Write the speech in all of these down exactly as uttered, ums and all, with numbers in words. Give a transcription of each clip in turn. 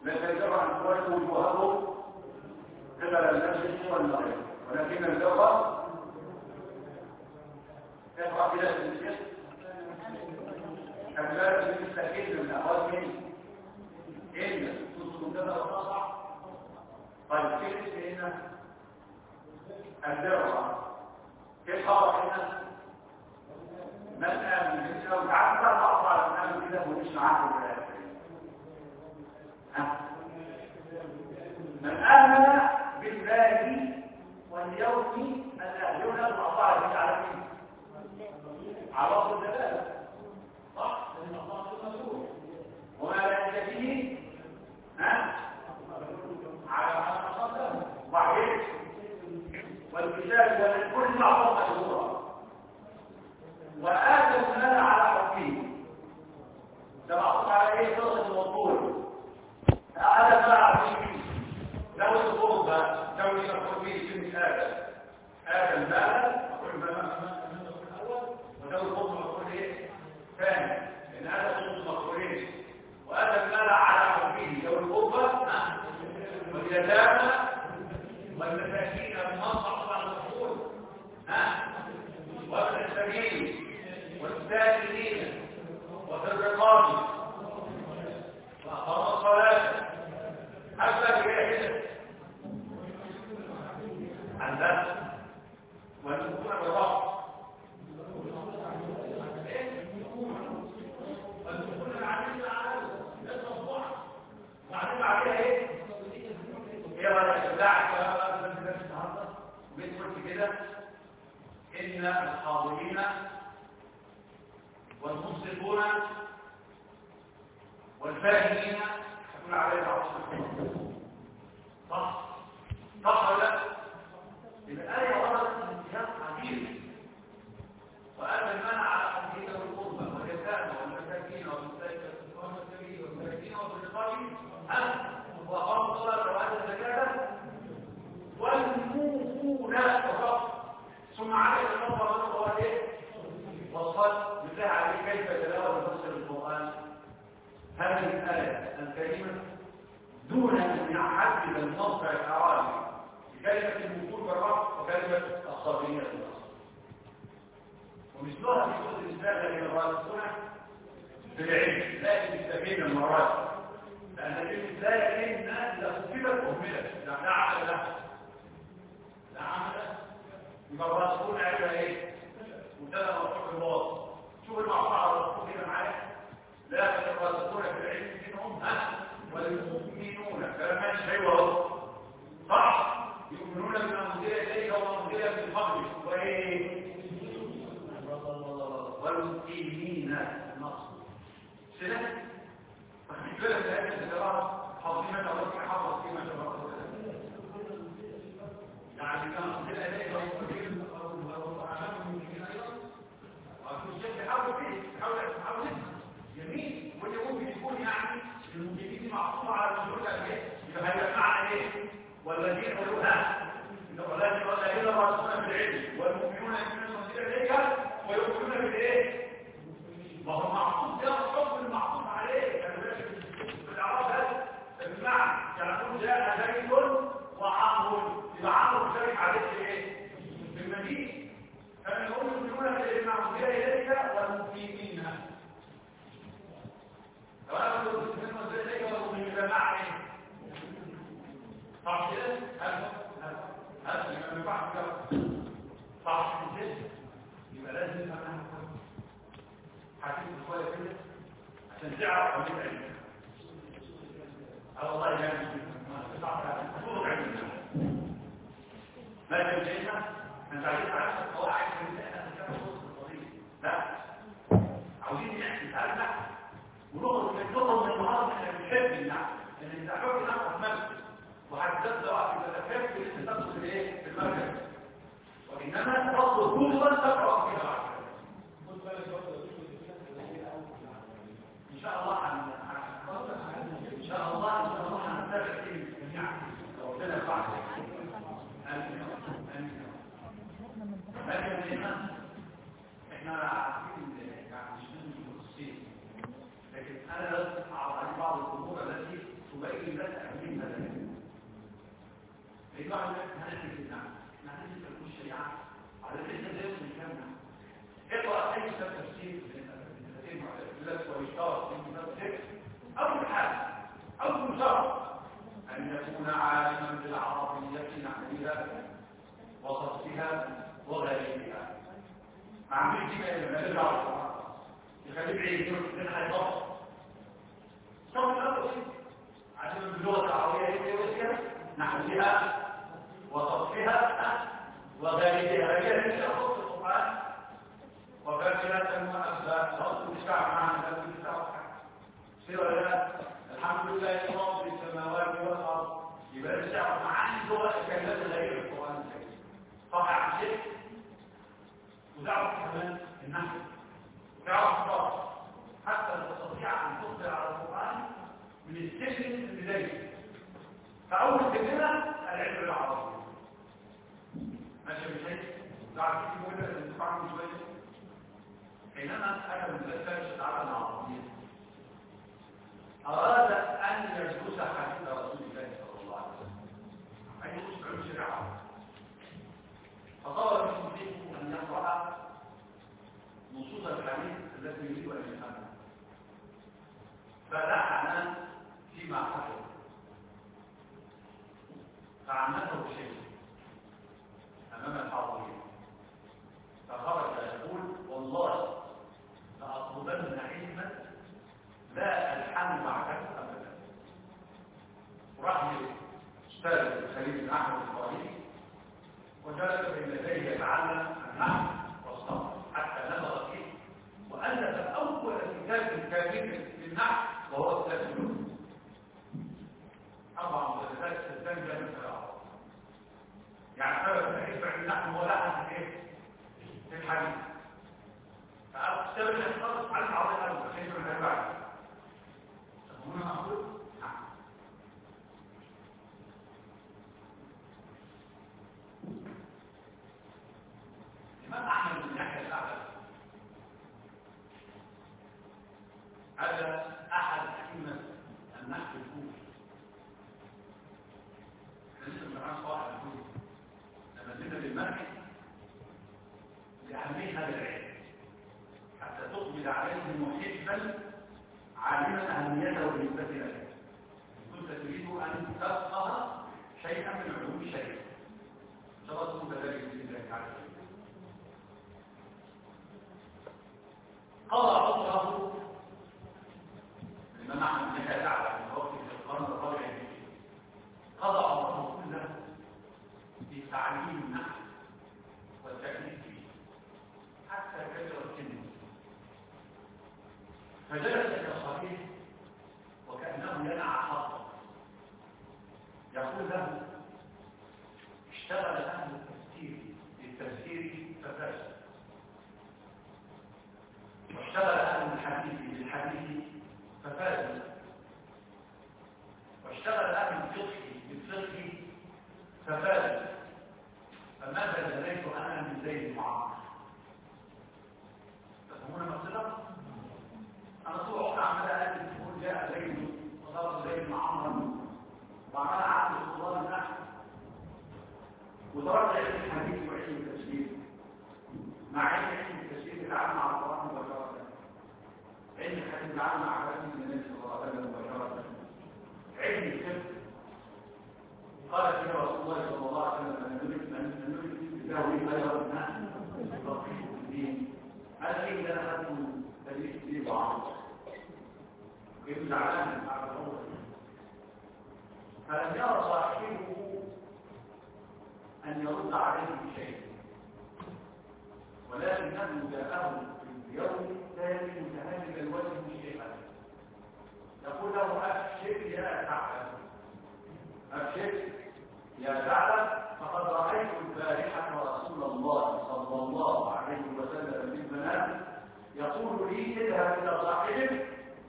لا يجب أن تواجه وجوههم قبل المشرق والمغرب، ولكن اللغة يقرأ إلى الجنسية كذلك المستحيل من أول من إلا تصل كذا وتصع. طيب كيف هنا اللغة كيف خبر هنا من آمن بالله وتعالى أطلع من آمن بالله ونشن عنه من آمن بالله واليوم الآخر يوم الأطلع به على مين؟ على الله الدلالة صح؟ لأن الله المسؤول وما لا يجب ها؟ على ما قدمه وعليه والكتاب والكل معظم مشهورا وآتى المال على حقه ده معطوف على ايه؟ صدق الوصول هذا ما عظيم لو القربة لو يدخل فيه سنة آدم آدم المال أقول ما الأول ولو القربة أقول ايه؟ ثاني لأن هذا صدق المقبولين وآتى المال على حقه لو القربة واليتامى والمساكين المنصب على الحقول ها وابن السبيل والسائلين وفي الرقاب وأقام الصلاة حتى بجاهزة عن ذلك والمكون بالرب والمكون العميل على الأسبوع وعمل عليها ايه؟ هي ولا تدعك بيدخل كده إن الحاضرين والمنصفون والفاهمين يكون عليها عصر صح صح ولا الآية وردت من سياق عجيب وآتى المال على حقه والقربى واليتامى والمساكين والمساكين والمساكين والرقاب وأقاموا الصلاة وآتوا الزكاة والموفون ثم عليه النظر من هو ايه والصلاه بالله عليه كيف تلاوه تفسر القران هذه الايه الكريمه دون ان يحدد الموقع الاعرابي بكلمه الوصول بالرب وكلمه الصابرين في الاصل ومثلها في سوره النساء الذين الراسخون في العلم لكن يستفيد المراد لان كلمه لا يمكن اذا كتبت اهملت لا عمل لها لا عمل يبقى الراسخون عليها ايه مبتدا مرفوع بالواو شوف المعطوف على الراسخون هنا معايا لكن الراسخون في العلم منهم ها والمؤمنون كلام ماشي ايوه صح يؤمنون بما انزل اليك وما انزل من قبلك وايه والمقيمين النصر سنه فخلي بالك من هذه التجارات حاضرين الله حافظ فيما شرع يعني كان انزل اليك حاول فيه حاول حاول جميل واللي ممكن يكون يعني المجيبين معصومه على المسؤول ايه يبقى هيبقى معنى ايه والذين قالوها والذين والذين راسخون في العلم والمؤمنون يؤمنون بالله ويؤمنون بالايه وهو معصوم ده الحكم المعصوم عليه يعني في الاعراب هذا بمعنى يقول جاء زيد وعمرو يبقى عمرو شارك عليه ايه بالمجيء كان يقول يؤمنون بالمعصيه اليك والمقيمين لو انا قلت يؤمنون بالله والمقيمين يبقى معنى ايه صح كده هل هل ما ينفعش كده صح كده يبقى لازم نفهم حكيم شويه كده عشان تعرف عن العلم اه والله يعني صوره علم ما تنجينا انت عايزين تعرف القواعد من لا عاوزين نتعلم ونخرج من نخرج من المهارات اللي بنحب النعم لان انت حابب نعرف نفسك وحددت وقت التفكير في التدخل في ايه في المركز وانما تفضل كل تقرا فيها ان شاء الله ان شاء الله ان شاء الله هنتابع فيه جميعا ربنا يرفعك لكن هنا احنا عارفين يعني مش من المخصصين لكن انا لازم اعرف عن بعض الامور التي يبين لك أهمية هذا العلم. لأنه عن ذلك هنأتي في النعم نحن نتكلم الشريعة على العلم لا يمكن كامنا. اقرأ أي كتاب تفسير من التفسير معتقد ويشترط في كتاب الفقه أول حاجة أول شرط أن يكون عالما بالعربية نحوها وصفها وغيرها. ما عملش كده إلا ما يرجع القرآن يخليه بعيد من هيضبط صوت الأول عشان باللغة العربية هي وسيلة نحوها وصفها وغيرها هي التي تخص القرآن وفاكرة وأبدا صوت الشعب معنا في الشعب سيرة الحمد لله رب السماوات والأرض يبقى الشعب معاني اللغة الكلمات غير القرآن الكريم صح عن شيء وتعرف كمان النحو وتعرف الصرف حتى تستطيع أن تخبر على القرآن من السجن البداية. فأول كلمة العلم العربي ماشي بشيء تعرف كيف مهمة أن تفعل شوية حينما أنا مدرسة تعالى العربية أراد أن يجلس حديث رسول الله صلى الله عليه وسلم أن يجلس علم الشريعة فطلب من مسلمه أن يقرأ نصوص الحديث التي يريد أن يفهمها فلحن فيما حصل فعنته شيء أمام الحاضرين فخرج يقول والله لأطلبن علما لا ألحن بعده أبدا. راح أستاذ خليل بن أحمد الإسرائيلي وجلس بين يديه يتعلم النحو والصرف حتى نبغ فيه وألف أول كتاب كامل في النحو وهو كتاب النحو أربع مجلدات تستنجى من العرب يعني سبب الحديث عن النحو ولا أحد في الحديث فأستاذ الإسرائيلي على العرض الأول حيث من الأربعة هنا أقول نعم الإمام أحمد بن يحيى الأعلى هذا أحد أئمة النحو الكوفي حديث ابن عن صاحب الكوفي لما زلنا بالمرء لأهمية هذا العلم حتى تقبل عليه محبا عالما أهميته بالنسبة لك كنت تريد أن تفقه شيئا من علوم الشيء شرطت ذلك بإذن الله تعالى قضى عمره الإمام أحمد بن يحيى الأعلى من وقت في القرن الرابع الهجري قضى عمره كله في تعليم النحو والتكليف فيه حتى كبر سنه فجلس كصحيح وكأنه ينعى حظا يقول له اشتغل أهل التفسير بالتفسير ففاز واشتغل أهل الحديث بالحديث ففاز واشتغل أهل الفقه بالفقه ففاز فماذا جنيت أنا من زيد معمر تفهمون مقصده؟ أنا طول عمري عمال أقول تقول جاء زيد وضرب زيد مع عمرو وعمال أعمل الصلاة النحو وضربت علم الحديث وعلم التفسير مع علم علم التفسير يتعامل مع القرآن مباشرة علم الحديث يتعامل مع حديث النبي صلى الله عليه وسلم مباشرة علم الفقه قال فيه رسول الله صلى الله عليه وسلم أن نريد أن نريد بتاويل خير الناس يفقهوا في الدين هذا إيه اللي أنا أخذته تدريس فيه وعمل كيف زعلان على الأمر فلم يرى صاحبه أن يرد عليه بشيء ولكنه جاءه في اليوم الثاني متهالك الوجه شيئا يقول له أبشر يا ثعلب أبشر يا ثعلب فقد رأيت البارحة رسول الله صلى الله عليه وسلم في المنام يقول لي اذهب إلى صاحبك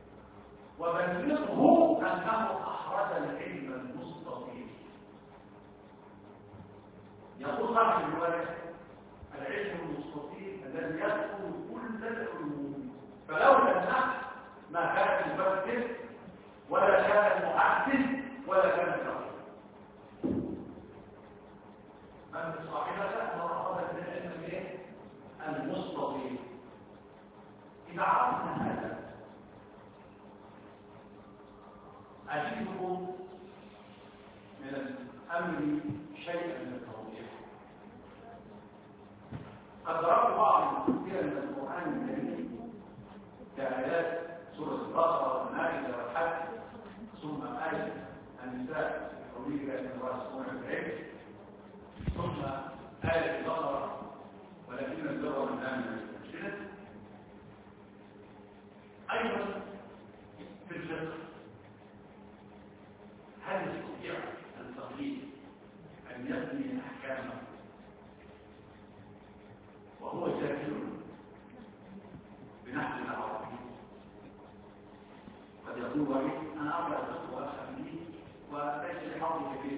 وبلغه أنه أحرز العلم المستطيل يقول صاحب الرواية العلم المستطيل الذي يدخل كل العلوم فلولا النحو ما كان المفسر ولا كان المحدث أجدكم من الأمر شيئا من التوضيح. قد ضربت بعض الأمثلة من القرآن الكريم كآيات سورة البقرة والمائدة والحج، ثم آية النساء قوله إلى الراسخون في العلم، ثم آية البقرة ولكن البر من آمن بالمسجد. أيضا في الفقه هل يستطيع الفقيه أن يبني أحكامه وهو جاهل بنحو العربي؟ قد يقول ولي أنا أقرأ الفقه وأفهم به وليس لحظي كبير.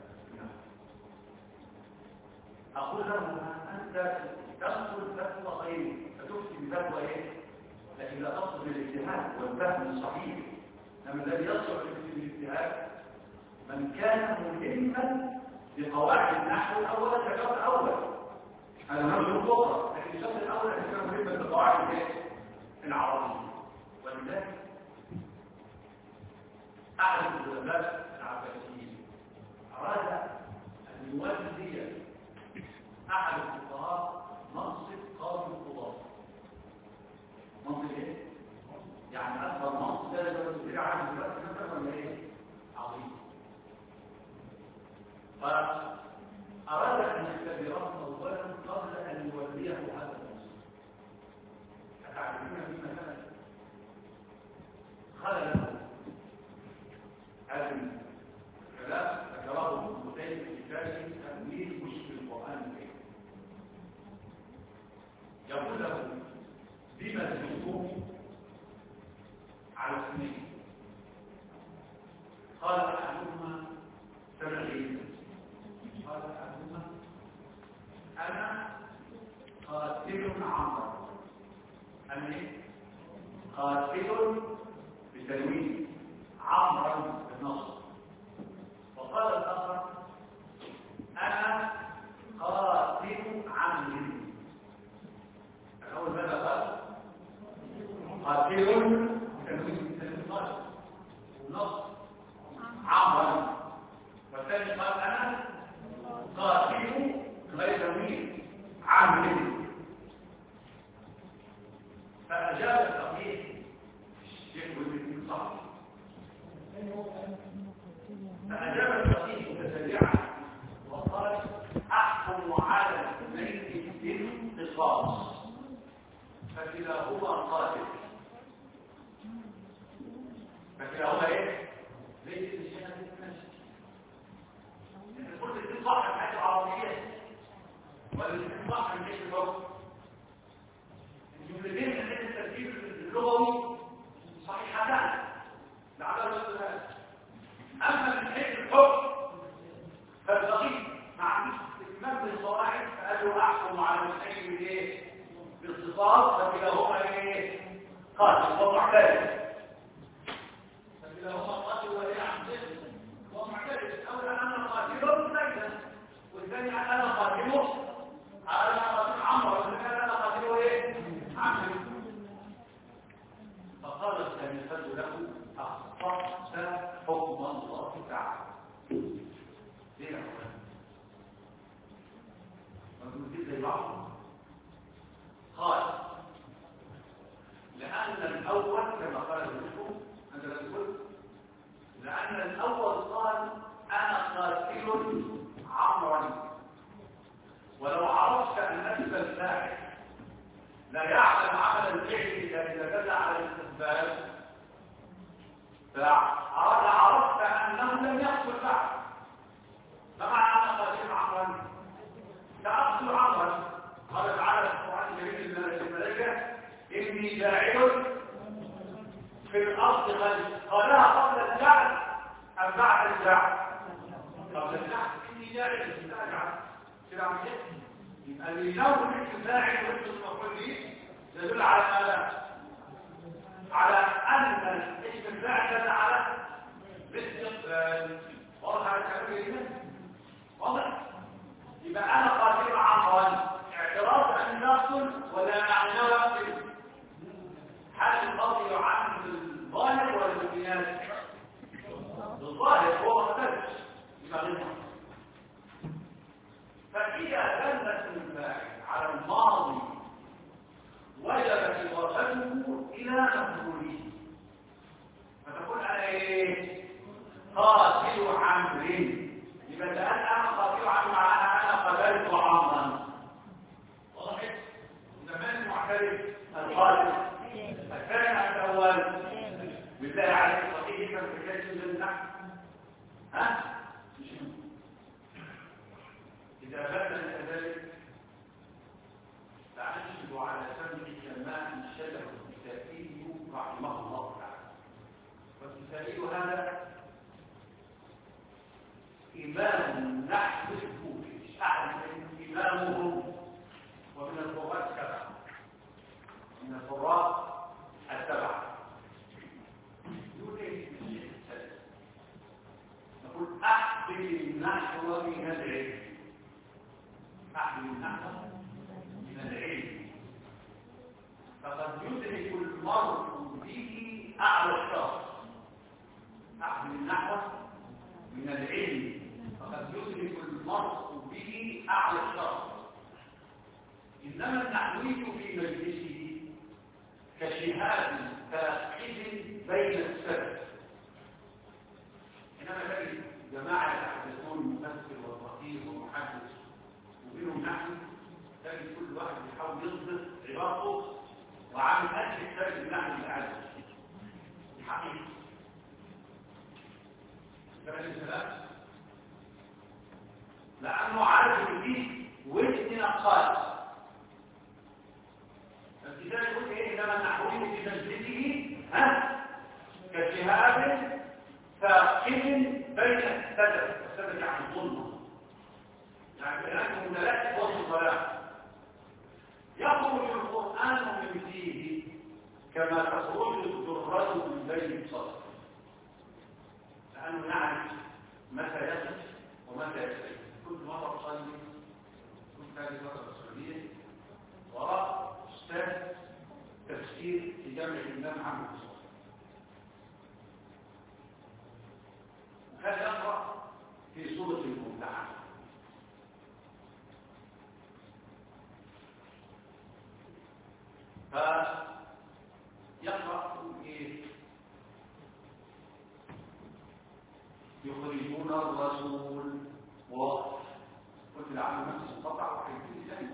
أقول له أنت تدخل فتوى غيري فتفتي بفتوى إيه؟ لكن لا تصل بالاجتهاد والفهم الصحيح. لما الذي يصل بالاجتهاد من كان ملما بقواعد النحو الأول كالشرط الأول، هذا نفس الخطة، لكن الشرط الأول أن يكون ملما بقواعد العربية. ولذلك أحد العلماء العباسيين أراد أن يولي أحد الفقهاء منصب قاضي القضاة. منصب إيه؟ يعني أكبر منصب ده لو تدري عنه دلوقتي مثلا ولا إيه؟ عظيم. فأراد أن يختبره أولا قبل أن يوليه هذا المنصب. أتعلمون في مثلا خلل هذا الكلام ذكره ابن قتيبة في كتابه تأويل مشكل القرآن الكريم. يقول له بما تجيبون على اثنين؟ قال أحدهما سبعين. قال أحدهما أنا قاتل عمرو. أنا إيه؟ قاتل بتنوين عمرو بالنصر. وقال الآخر أنا قاتل عمرو. الأول ماذا قال؟ قاتل تنوين النصر والنصر عمرو. والثاني قال أنا قاتل غير تنوين عمرو. فأجاب الفقيه الشيخ والدين صح. فأجاب الفقيه متسرعا وقال أحكم على الاثنين بالقصاص فكلاهما قاتل. فكلاهما ايه؟ ليس الشهادة المسجد. انت قلت الاثنين صح من حيث العربية ولا الاثنين صح من حيث اللغة؟ الجملتين من حيث الترتيب اللغوي صحيحتان لعل السؤال. اما من حيث الحكم فالفقيه مع استكمال الصواعد فقال له احكم على المسجد بايه؟ بالقصاص فكلاهما ايه؟ قاتل ومعترف. فكلاهما قاتل وايه عمد ومعترف. اولا انا قاتله زيدا والثاني انا قاتله انا قاتل عمرو والثاني انا قاتله ايه؟ عمرو. فقال الثالث له اخطأت حكم الله تعالى. ليه يا اخوان؟ ما تقول زي بعض. قال لأن الأول كما قال المشهور أنت لا تقول لأن الأول قال أنا قاتل عمرا، ولو عرفت أن نفس الفاعل لا يعلم عمل الفعل إلا إذا دل على الاستقبال فعرفت أنه لم يقتل بعد. فمعنى أنا قاتل عمرا سأقتل عمرا. قال تعالى في القرآن الكريم الملائكة إني جاعل في الأرض خليفة. قالها قبل الجعل أم بعد الجعل؟ قبل الجعل. إني جاعل في الجعل كده عم يحكي. يبقى اللي ينوم الفاعل وانت المفروض به يدل على ماذا؟ على أن اسم الفاعل دل على الاستقبال. واضح على الكلام الكريم؟ واضح؟ يبقى أنا قاتل عمرا اعتراض أن نقتل ولا معنى نقتل. هل القاضي يعامل الظاهر ولا البيان؟ العين يبقى الآن أنا قاطعا مع أنا قتلت عمدا واضح؟ زمان معترف القاتل الثاني الأول بالله عليك صحيح كان في كيس من النحو ها؟ إذا بدل كذلك فأشهد على سمع سماع الشجر الكتابي رحمه الله تعالى والكتابي هذا إمام نحو الكوفي أعلم إمامه ومن القراء السبعة من القراء السبعة يقول إيه الشيخ السادس نقول أحبب النحو من العلم أحبب النحو من العلم فقد يدرك المرء به أعلى الشرف أحبب النحو من العلم فقد يدرك المرء به أعلى الشرف إنما النحوي في مجلسه كشهاد فاقد بين السبب إنما تجد جماعة يحدثون مفسر وفقيه ومحدث وبينهم نحو تجد كل واحد يحاول يضبط عبارته وعامل أجل السبب النحو العادي الحقيقي لأنه عارف فيه وزن نقاط فالكتاب يقول إيه إنما النحوي في مجلسه ها كشهاب فاقد بين السبب السبب يعني الظلمة يعني بأنه متلاشي وسط الظلام يخرج القرآن من فيه كما تخرج الذرة من بين الصدر لأنه نعرف متى يصف ومتى يصف كل مرة تصلي كل هذه فترة السعودية وراء أستاذ تفسير في جامعة الإمام محمد الصدر وكان يقرأ في سورة الممتحنة فيقرأ إيه يخرجون الرسول وقف قلت العام نفس القطع وحيث ثاني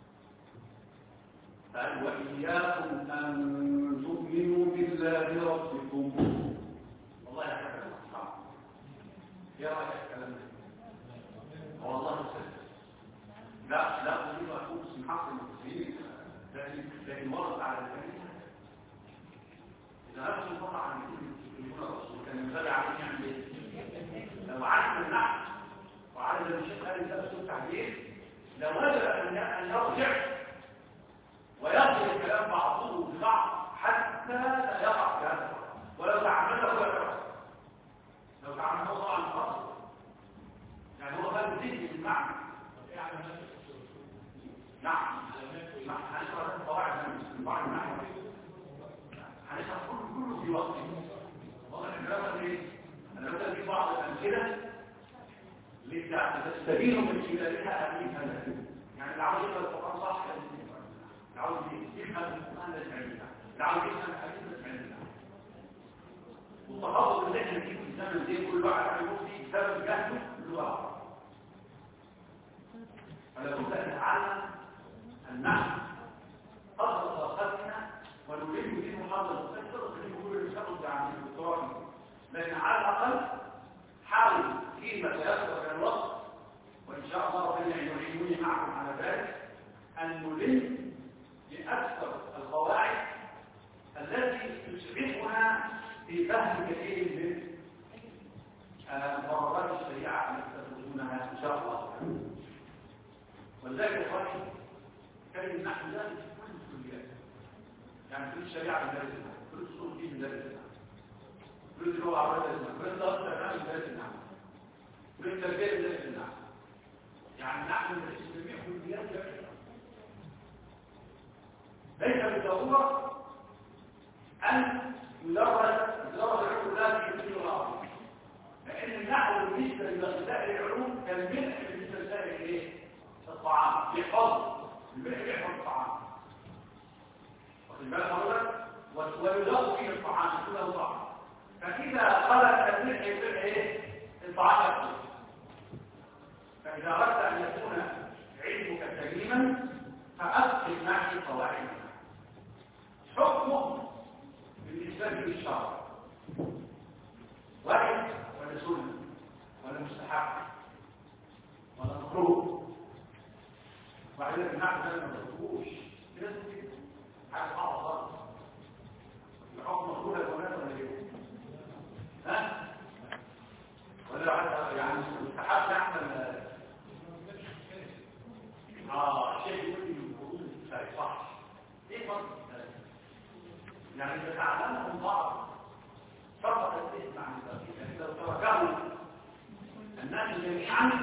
قال وإياكم أن تؤمنوا بالله ربكم والله يا حبيبي الأصحاب يا رأيك الكلام ده والله سهل لا لا أريد أن أكون اسم حق المسلمين لكن لكن ورد على الكلمة إذا نفس القطع عن يخرجون الرسول كان ينبغي عليه يعمل إيه؟ لو عرف النحو وعرف الشيخ قال ده اسلوب تعبير لوجب ان يرجع ويقضي الكلام بعضه ببعض حتى لا يقع في هذا ولو تعمده هو يقع لو تعمده طبعا خاص يعني هو قال ذهني بالمعنى نعم هنشرح القواعد من بعض النحو هنشرح كله في وقته والله الكلام ايه أنا مثلا في بعض الأمثلة لتستبين من خلالها أهمية هذا يعني اللي عاوز يقرأ القرآن صح اللي عاوز يفهم القرآن لازم يعملها اللي عاوز يفهم الحديث لازم يعملها والتخصص اللي احنا فيه في الزمن دي كل واحد عنده فيه سبب جهله اللغة فلا بد أن نتعلم النحو قدر طاقتنا ونريد في محاضرة الدكتور اللي يقول الشخص عن الدكتوراه لكن على الأقل حاول فيما تيسر من الوقت وإن شاء الله ربنا يعينوني معكم على ذلك أن نلم بأكثر القواعد التي تسعفنا في فهم كثير من مقررات الشريعة التي تدرسونها إن شاء الله ولذلك إخواني كلمة نحن ذلك في كل الكليات يعني كل الشريعة بندرسها كل الصور دي بندرسها كل هو عبادة النعم كل ضغط تمام بذات النعم كل تربية بذات النعم يعني نحن نستمع كليات جميعا ليس بالضرورة أن يدرس يدرس العلوم لا في مثل الأرض لأن النحو بالنسبة لسائر العلوم كالملح بالنسبة لسائر الايه؟ الطعام يحفظ الملح يحفظ الطعام واخد بالك حضرتك ويضاف فيه الطعام كله طعام فإذا خلت الملح يبقى ايه الطعام يحفظ إجماع قواعد حكمه بالنسبة للشرع واحد ولا سنة ولا مستحب ولا مكروه واحد يقول نعم ده ما تقولوش لازم كده حاجة صعبة خالص الحكم مكروه يا جماعة ولا ايه؟ ها؟ ولا حتى يعني مستحب نعمل اه شيء يقول لي المفروض صح ايه فرق يعني تتعلمهم بعض فرق الاسم عن التركيب يعني لو تركه الناس جميعا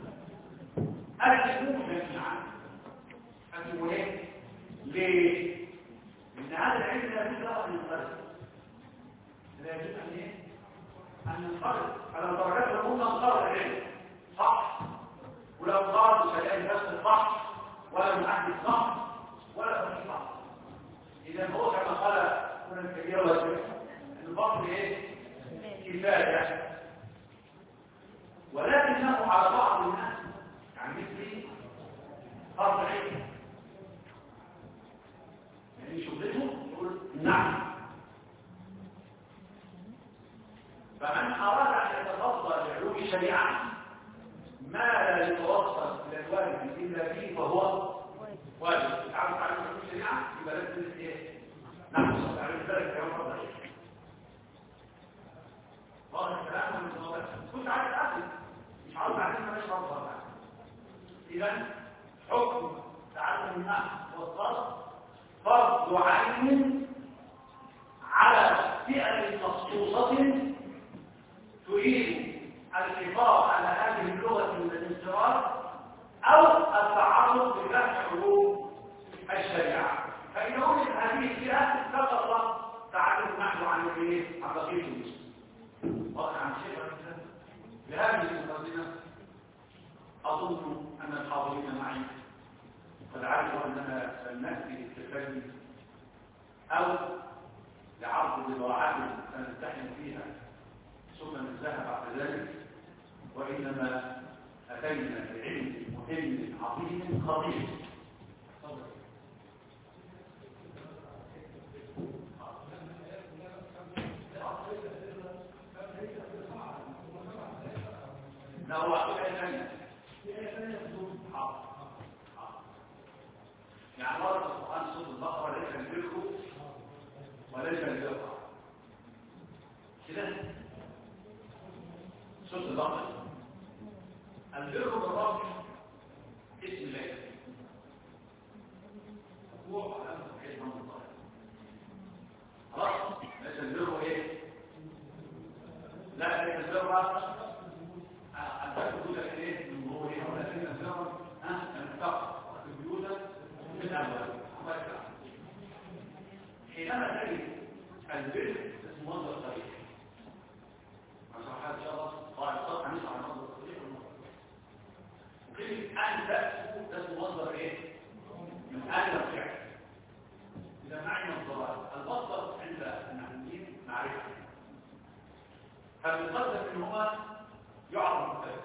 أجلوا جميعا أجلوا ايه؟ ليه؟ لأن هذا العلم لا يجب أن ينقرض لا يجب أن ايه؟ أن ينقرض فلو تركته لهم انقرض العلم صح ولو قال مش هيلاقي نفس صح ولا محدث صح ولا تفصيل صح اذا هو كما قال هنا الكبير والكبير ان الفصل ايه كفايه ولكنه على بعض الناس يعني مثلي فرض عين يعني شغلته يقول نعم فمن اراد ان يتفضل بعلوم الشريعه ما لا يتوصل الى الواجب الا به فهو واجب تعرف على علوم الشريعه يبقى لازم ايه نحن على ذلك كما فضل واضح الكلام من الموضوع كنت عايز اقول مش عاوز بعدين ما نشرح بقى اذا حكم تعلم النحو والصرف فرض عين على فئه مخصوصه تريد الحفاظ على هذه اللغة من الانصراف أو التعرض لفتح علوم الشريعة فإن وجد هذه الفئة سقط تعلم النحو عن الايه؟ عن بقية المسلمين واضح عن شيء بهذه المقدمة أظن أن الحاضرين معي قد علموا أننا سنأتي بالتكلم أو لعرض بضاعات سنمتحن فيها ثم ننتهى بعد ذلك وإنما أتينا بعلم مهم عظيم خطير لا هو أعطيك أي ثانية يعني ورد القرآن صوت البقرة ليس البر وليس البر كده صوت البقرة البر بالرب اسم الله هو على اسم الله خلاص ليس البر ايه لا ليس البر البر يقول لك ايه من ظهورها ولكن البر ها المتقى البيوت من الاول حينما تجد البر اسم مصدر صريح ان شاء الله قال صح هنشرح المصدر الصريح والمصدر وكلمه ان تاسو ده اسم مصدر ايه من ان الفعل اذا معنى مصدرات المصدر عند النحويين معرفه فالمصدر منهما يعرف مختلف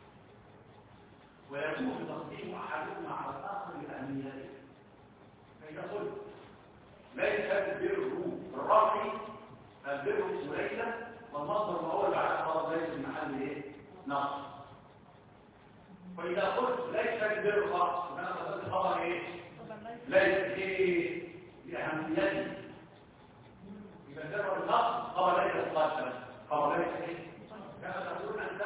ويكون تصديق احدهما على الاخر لاهميته فاذا قلت ليس البر بالرفع البر وليس والمصدر ما هو اللي على خلاص ليس المحل ايه نقص واذا قلت ليس البر خاص فانا قصدت خبر ايه ليس ايه لاهميته يبقى البر بالنقص خبر ليس خاصا خبر ليس ايه كما تقولون انت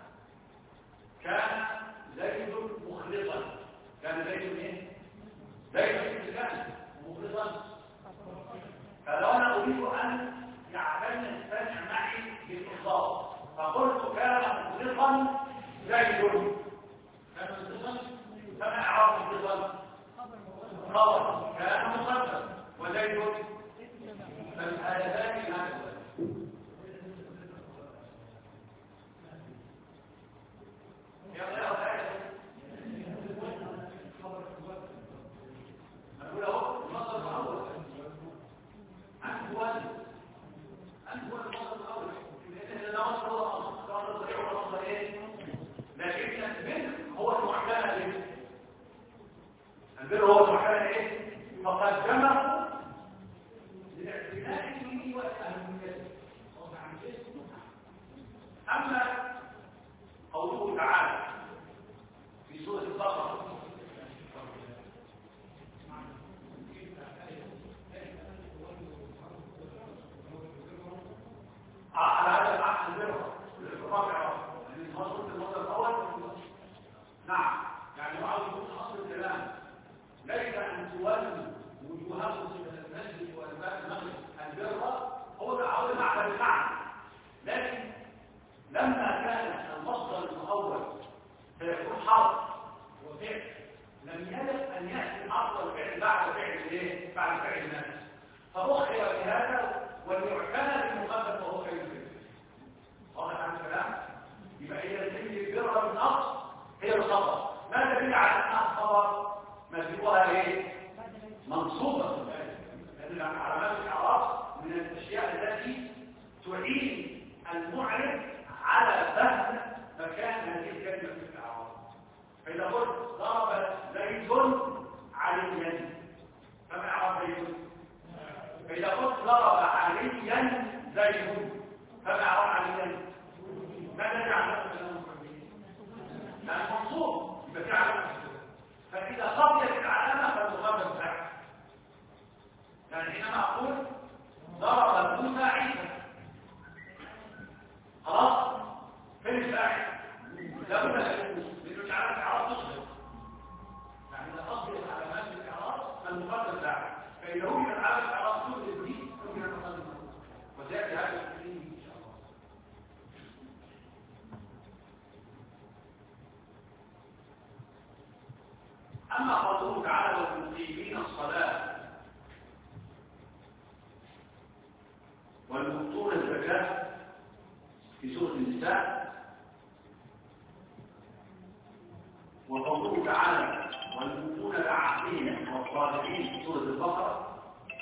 كان زيد مخلصا كان زيد ايه زيد كان مخلصا فلو انا اريد ان يعتني السمع معي بالاخلاص فقلت كان مخلصا زيد كان مخلصا فما اعرف مخلصا خبر كان مخلصا وزيد فالآيتان هذا نقول اهو المصدر الاول انت هو انت هو المصدر الاول لان ده مصدر هو مصدر صحيح ولا مصدر ايه لكن البر هو المعتنى به البر هو المعتنى ايه أما قوله تعالى في سورة البقرة على هذا العقل البر الرابع من مصر المصدر الأول. نعم، يعني بعض يقول أصل الكلام ليس أن تولوا وجوهكم قبل المسجد والباب المغرب البر هو تعود معنى بالمعنى، لكن لما كان المصدر الأول فيكون حرف وفعل لم يجب أن يأتي الحرف والفعل بعد فعل إيه؟ بعد فعل الناس، فأخر بهذا وليعتنى بالمقدم وهو خير الفعل. واضح عن الكلام؟ يبقى هي الكلمة البر من أصل هي الخبر. ما دليل على أنها الخبر؟ مجيئها إيه؟ منصوبة، لأن علامات الإعراب من الأشياء التي تعين المعرب على فهم مكان هذه الكلمة في الإعراب. فإذا قلت ضرب زيد عليا فما إعراب زيد؟ فإذا قلت ضرب عليا زيد فما إعراب عليا؟ ماذا يعلم لأن منصوب يبقى في علامة. فإذا قضيت العلامة فالمقدم فاعل. يعني حينما أقول ضرب موسى عيسى خلاص فين الفاعل؟ لا بد من اجعال الاعراب تصدق. يعني اذا قضيت علامات الاعراب فالمقدم فاعل، فاذا وجد علامه الاعراب تصدق دي ممكن ان تقدم وسياتي هذا التقديم ان شاء الله. اما قوله تعالى والمقيمين الصلاه والمؤتون الزكاه في سورة النساء، وقوله تعالى والمؤمنون العاقلين والصالحين في سورة البقرة،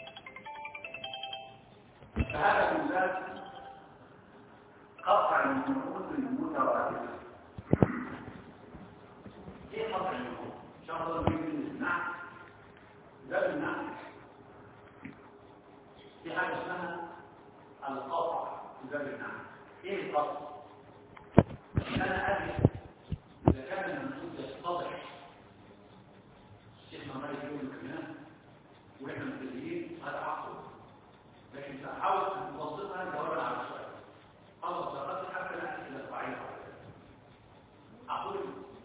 فهذا من ذات قطع النقود المترادفة. ايه قطع النقود؟ ان شاء الله نريد نسمع ده بالنعم. في حاجة اسمها القطع ده بالنعم. ايه القطع؟ انا ادري اذا كان المنصوص يتضح الشيخ محمد يقول الكلام واحنا مبتدئين هذا عقل، لكن ساحاول ان نبسطها جوابا على السؤال. خلص درست حتى ناتي الى الصعيد. اقول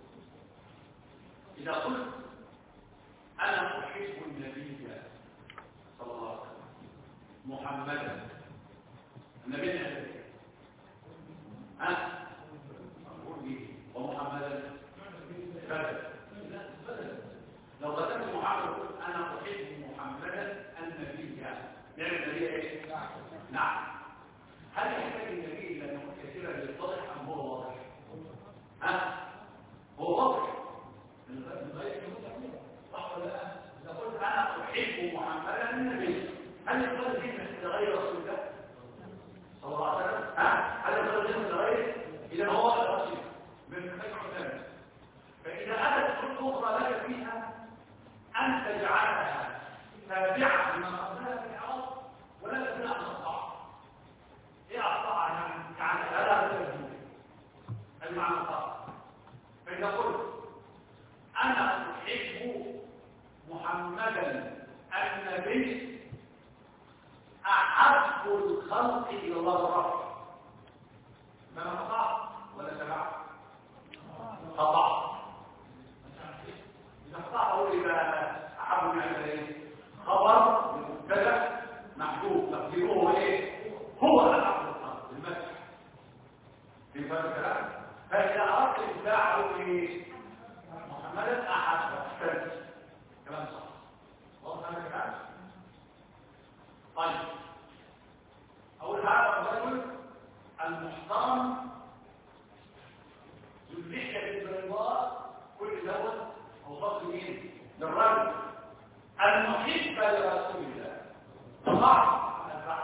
اذا قلت انا احب النبي صلى الله عليه وسلم محمدا، النبي نحبه ها أقول به ومحمدا بدل. لو كتبت محمد قلت أنا أحب محمدا النبي، نعم النبي إيه؟ نعم. هل يحتاج النبي إلى أن يكون كثيرا للواضح أم هو واضح؟ ها؟ هو واضح من غير صح ولا لا؟ إذا قلت أنا أحب محمدا النبي، هل يقدر ذهنك لغير رسول الله صلى الله عليه وسلم؟ ها؟ هل يقدر ذهنك لغيره؟ إذا هو الرسول من خير حسين. فإذا أتت كل أخرى لك فيها أن تجعلها تابعة لما قبلها في الإعراب ولا تبنى أن تطاع. إيه أطاع يعني؟ يعني هذا هو التوجيه المعنى الطاع. فإذا قلت أنا أحب محمدا النبي أحب الخلق إلى الله الرب، ما أنا قطعت ولا تبعت؟ قطعت. إذا قطعت أقول إذا أحب نعمل إيه؟ خبر مبتدأ محذوف تقديره إيه؟ هو أحب الخلق المسح. في فرق الكلام. فإذا أردت إتباعه في محمدا أحب أحسنت. كلام صح. واضح هذا الكلام؟ طيب أقول هذا الرجل المحترم اللحية بالبيضاء كل دوت أوصاف مين؟ للرجل المحب لرسول الله. قطع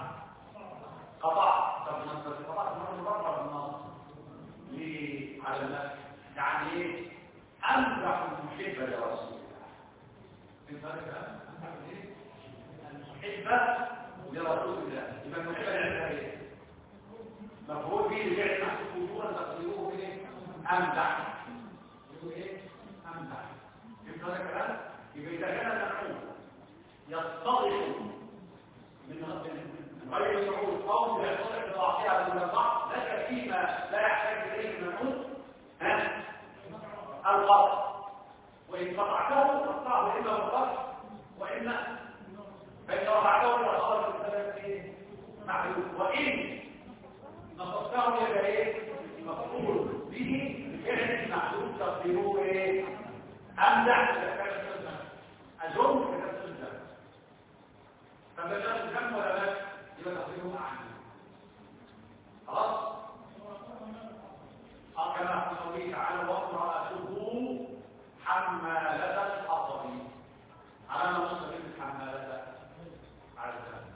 قطع طب ما انت قطعت مرة مرة بالنص ليه على الناس؟ يعني ايه؟ أمدح المحب لرسول الله. انت فاهم المحب لرسول الله يبقى المحب لعلها ايه؟ مفهوم به بفعل محذوف وجوبا تقديره ايه؟ امدح. يقول ايه؟ امدح. فهمت هذا الكلام؟ يبقى اذا كان المفعول يتضح من غير المفعول او يتضح بضعفها من الضعف لك فيما لا يحتاج اليه المفعول ها القطع، وان قطعته فاقطعه اما بالقطع واما فان رفعته الى خارج الثلاث معلوم، وان نصبته الى ايه مفعول به بفعل محدود تقديره ايه امدح اظن كتبت الجمع. فما كتبت الجمع ولا لا يبقى تقديره اعلى. خلاص اه كما في قوله تعالى وامراته حمالة الحطب على ما نصب الحمالة على الزمن.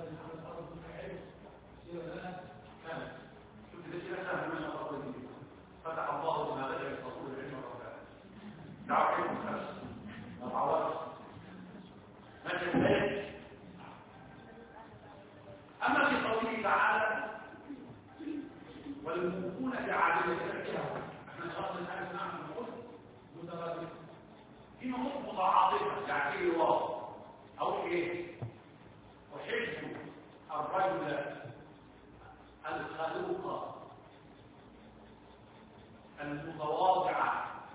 شوف ده شيء سهل من الأطول دي. فتح الله بما بدأ الرسول العلم والرفاق دعوا علم النفس وتعوض ماشي ازاي. أما في قوله تعالى والمؤمنون بعدل احنا شرط الحاجة نعمل نقول متبادل في نقول متعاطفة يعني ايه واو أو ايه وحب الرجل الخلوق المتواضع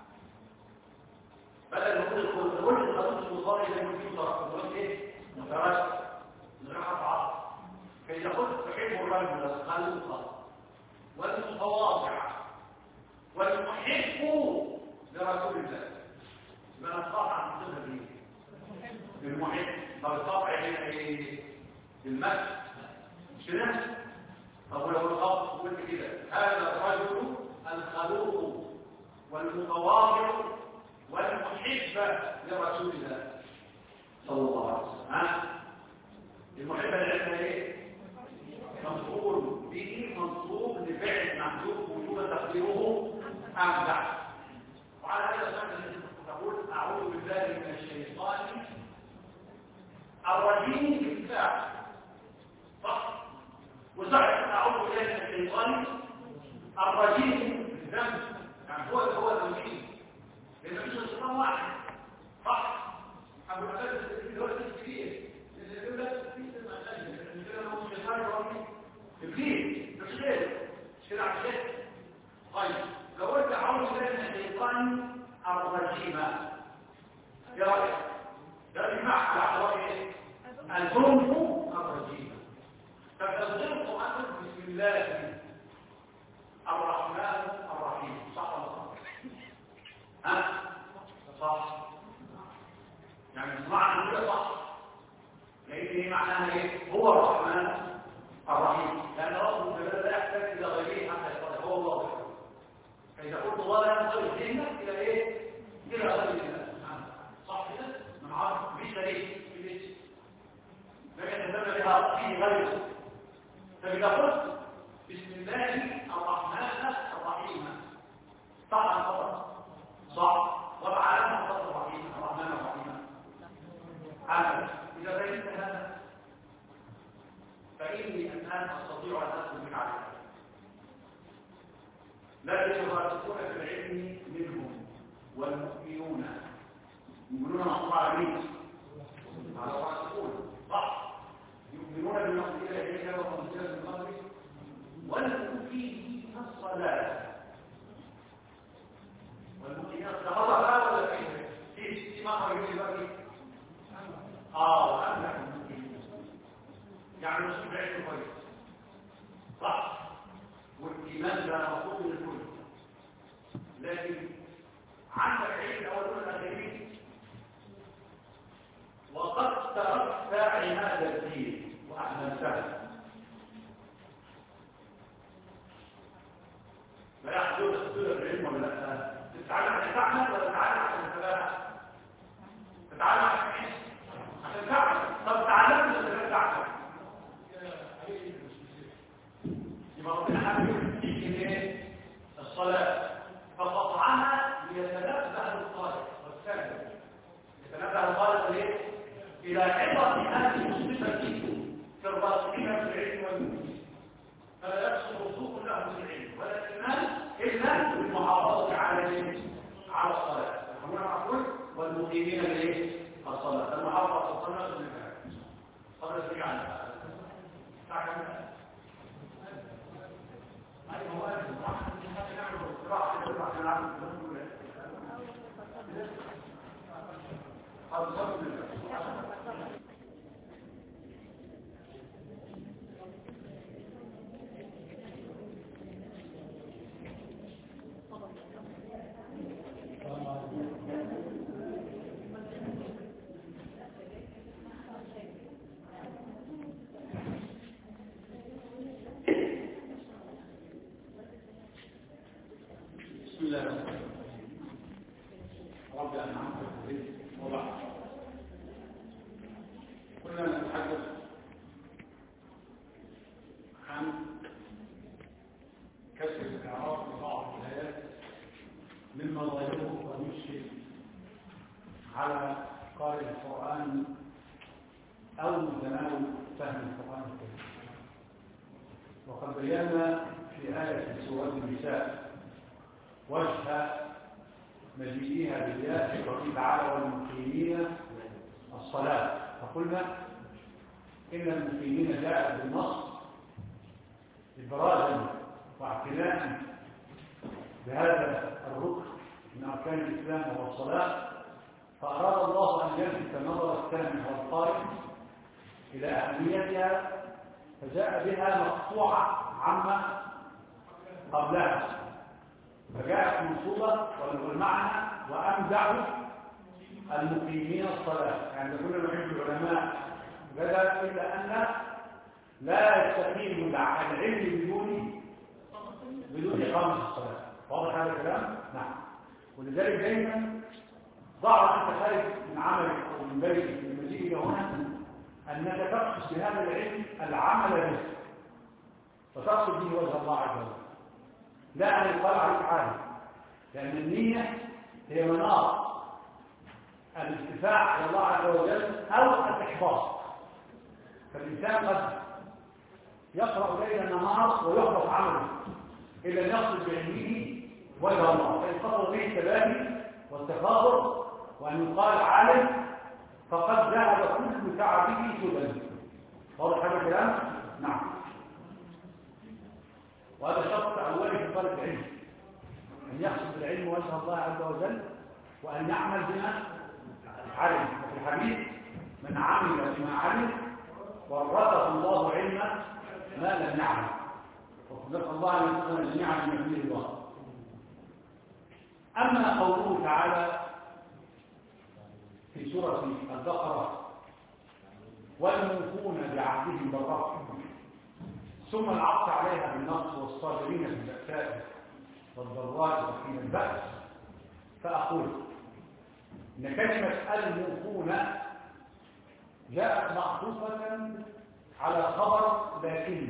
بدل نقول كل الخلوق المتواضع زي ما في نقول ايه مترشح نرحب عصر كي يقول تحب الرجل الخلوق والمتواضع والمحب لرسول الله يبقى نستطيع عن الصفه دي بالمحب فالطبع هنا ايه بالمسح مش كده. طب لو الخط قلت كده هذا الرجل الخلوق والمتواضع والمحب لرسول الله صلى الله عليه وسلم. ها المحب العلم ايه مفعول به منصوب لفعل محذوف وجوبا تقديره امدح. وعلى هذا الاساس تقول اعوذ بالله من الشيطان الرجيم بالفعل صح وصحيح اعوذ بالله من الشيطان الرجيم بالذنب يعني هو هو الرجيم لان مش الشيطان واحد صح ابو العباس الدراسي الكبير اللي يقول لك في المساجد اللي هو الشيطان الرجيم ابليس مش غيره مش كده عشان طيب لو قلت اعوذ بالله من الشيطان الرجيم يا راجل ده بمعنى على اعتبار ايه الظلم الرجيم. فالظلم اصلا بسم الله الرحمن الرحيم صح ولا صح ها صح يعني معنى كده صح لان ايه معناها ايه هو الرحمن الرحيم لأن رب الجلال لا يحتاج إلى غيره حتى يصدق هو الله. فإذا قلت الله لا ينصرف ذهنك إلى إيه؟ إلى غير الله صح كده؟ من عارف مش شريك ليش؟ لم يتسمى بها فيه غيره. فإذا قلت بسم الله الرحمن الرحيم صح الخطأ صح والعالم الخطأ الرحيم الرحمن الرحيم عالم. إذا بينت هذا فإني الآن أستطيع أن أدخل بك عليها لكن الراسخون في العلم منهم والمؤمنون يؤمنون مع عليهم على الراسخون صح يؤمنون بما أنزل إليك وما أنزل من قبلك والمقيمين الصلاة والمقيمين الصلاة لا ولا فيه في ما هو يقول لك اه وأمنع يعني مش بعيد كويس صح والايمان ده مطلوب للكل لكن عندك عيد الاولون الاخرين وقد تركت هذا الدين واحسنته لا يحدث تدخل العلم ولا لا تتعلم عشان تعمل ولا تتعلم عشان تتابع تتعلم عشان ايه عشان تعمل طب تعلمت ولا تعمل يبقى ربنا حابب يجي الصلاة فقطعها ليتنبه الطالب والسلم يتنبه الطالب ليه؟ إلى عبرة هذه الصفة في الراسخين في العلم والمؤمنين فلا يحصل رسوخ له تأخذ العلم ولا الإيمان إلا بالمحافظة على على الصلاة هنا معقول والمقيمين لإيه؟ الصلاة المحافظة على الصلاة والزكاة قبل الزكاة بسم الله رب أنعمت عليه وبعد كنا نتحدث عن كسر الإعراب لبعض الآيات مما ظاهره ويشكل على قارئ القرآن أو متناول فهم القرآن الكريم وقد بينا في آية سورة النساء وجه مجيئها بالله قوله تعالى والمقيمين الصلاة فقلنا إن المقيمين جاء بالنص إبرازا واعتناء بهذا الركن من أركان الإسلام وهو الصلاة فأراد الله أن يلفت نظر السامع والقارئ إلى أهميتها فجاء بها مقطوعة عما قبلها فجاءت منصوبة والمعنى وأمدعوا المقيمين الصلاة يعني كل ما يحب العلماء بدأ إلا أن لا يستقيم العلم بدون بدون إقامة الصلاة واضح هذا الكلام؟ نعم ولذلك دائما ضع أنت خارج من عملك أو من بيتك من المجيء إلى هنا أنك تقصد بهذا العلم العمل به وتقصد به وجه الله عز وجل لا أن يقال عليك عالم لأن النية هي مناط الارتفاع إلى الله عز وجل أو الإحباط فالإنسان قد يقرأ ليل نهار ويحبط عمله إلا أن يقصد بعلمه وجه الله فإن قصد به التباهي والتفاخر وأن يقال عالم فقد ذهب كل تعبه سدى واضح هذا الكلام؟ نعم وهذا شرط أولي في طالب العلم أن يقصد بالعلم وجه الله عز وجل وأن يعمل بما علم وفي الحديث من عمل بما علم ورثه الله علما ما لم يعلم وصدق الله أن يكون جميعا بما فيه الله أما قوله تعالى في سورة البقرة والموفون بعهدهم بالرفع ثم العطف عليها بالنص والصابرين في البأساء والضراء وحين البأس فأقول إن كلمة الموفون جاءت معطوفة على خبر لكن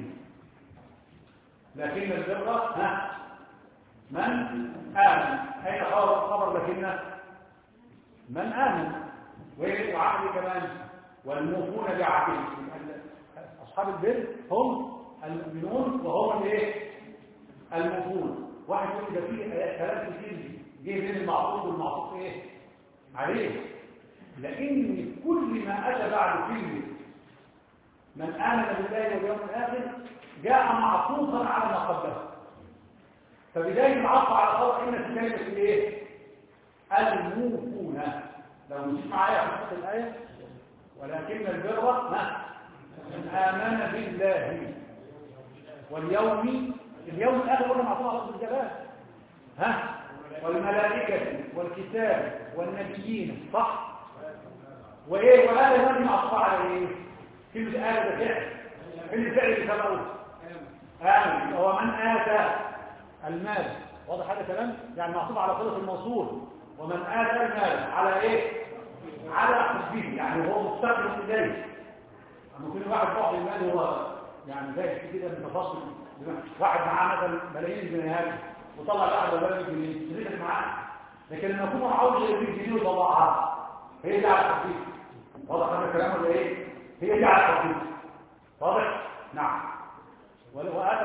لكن البر ها من آمن أين خبر خبر لكن من آمن وعهد كمان والموفون بعهدهم أصحاب البر هم المؤمنون وهم الايه الموفون واحد يقول ده فيه كلام كتير جه بين المعطوف والمعطوف ايه عليه لان كل ما اتى بعد كلمه من امن بالله واليوم الاخر جاء معطوفا على ما قبله فبدايه العطف على خبر ان في كلمه الايه الموفون لو مشيت معايا في نص الايه ولكن البر ها من امن بالله واليوم اليوم الاخر قلنا معطوف على لفظ الجلال ها والملائكه والكتاب والنبيين صح وايه وهذا الذي معطوف على ايه كلمه آل ده فعل الفعل اللي سبقه آمن هو من آتى المال واضح هذا الكلام يعني معطوف على صله الموصول ومن آتى المال على ايه على حبه يعني هو مستقبل اليه اما كل واحد بعض المال هو يعني زي كده من تفاصيل واحد معاه مثلا ملايين الجنيهات وطلع واحد ولا جنيه تريد معاه لكن لما يكون عاوز يجيب جنيه وطلعها هي دي على التخفيف واضح هذا الكلام ولا ايه هي دي على التخفيف واضح نعم وآتى المال على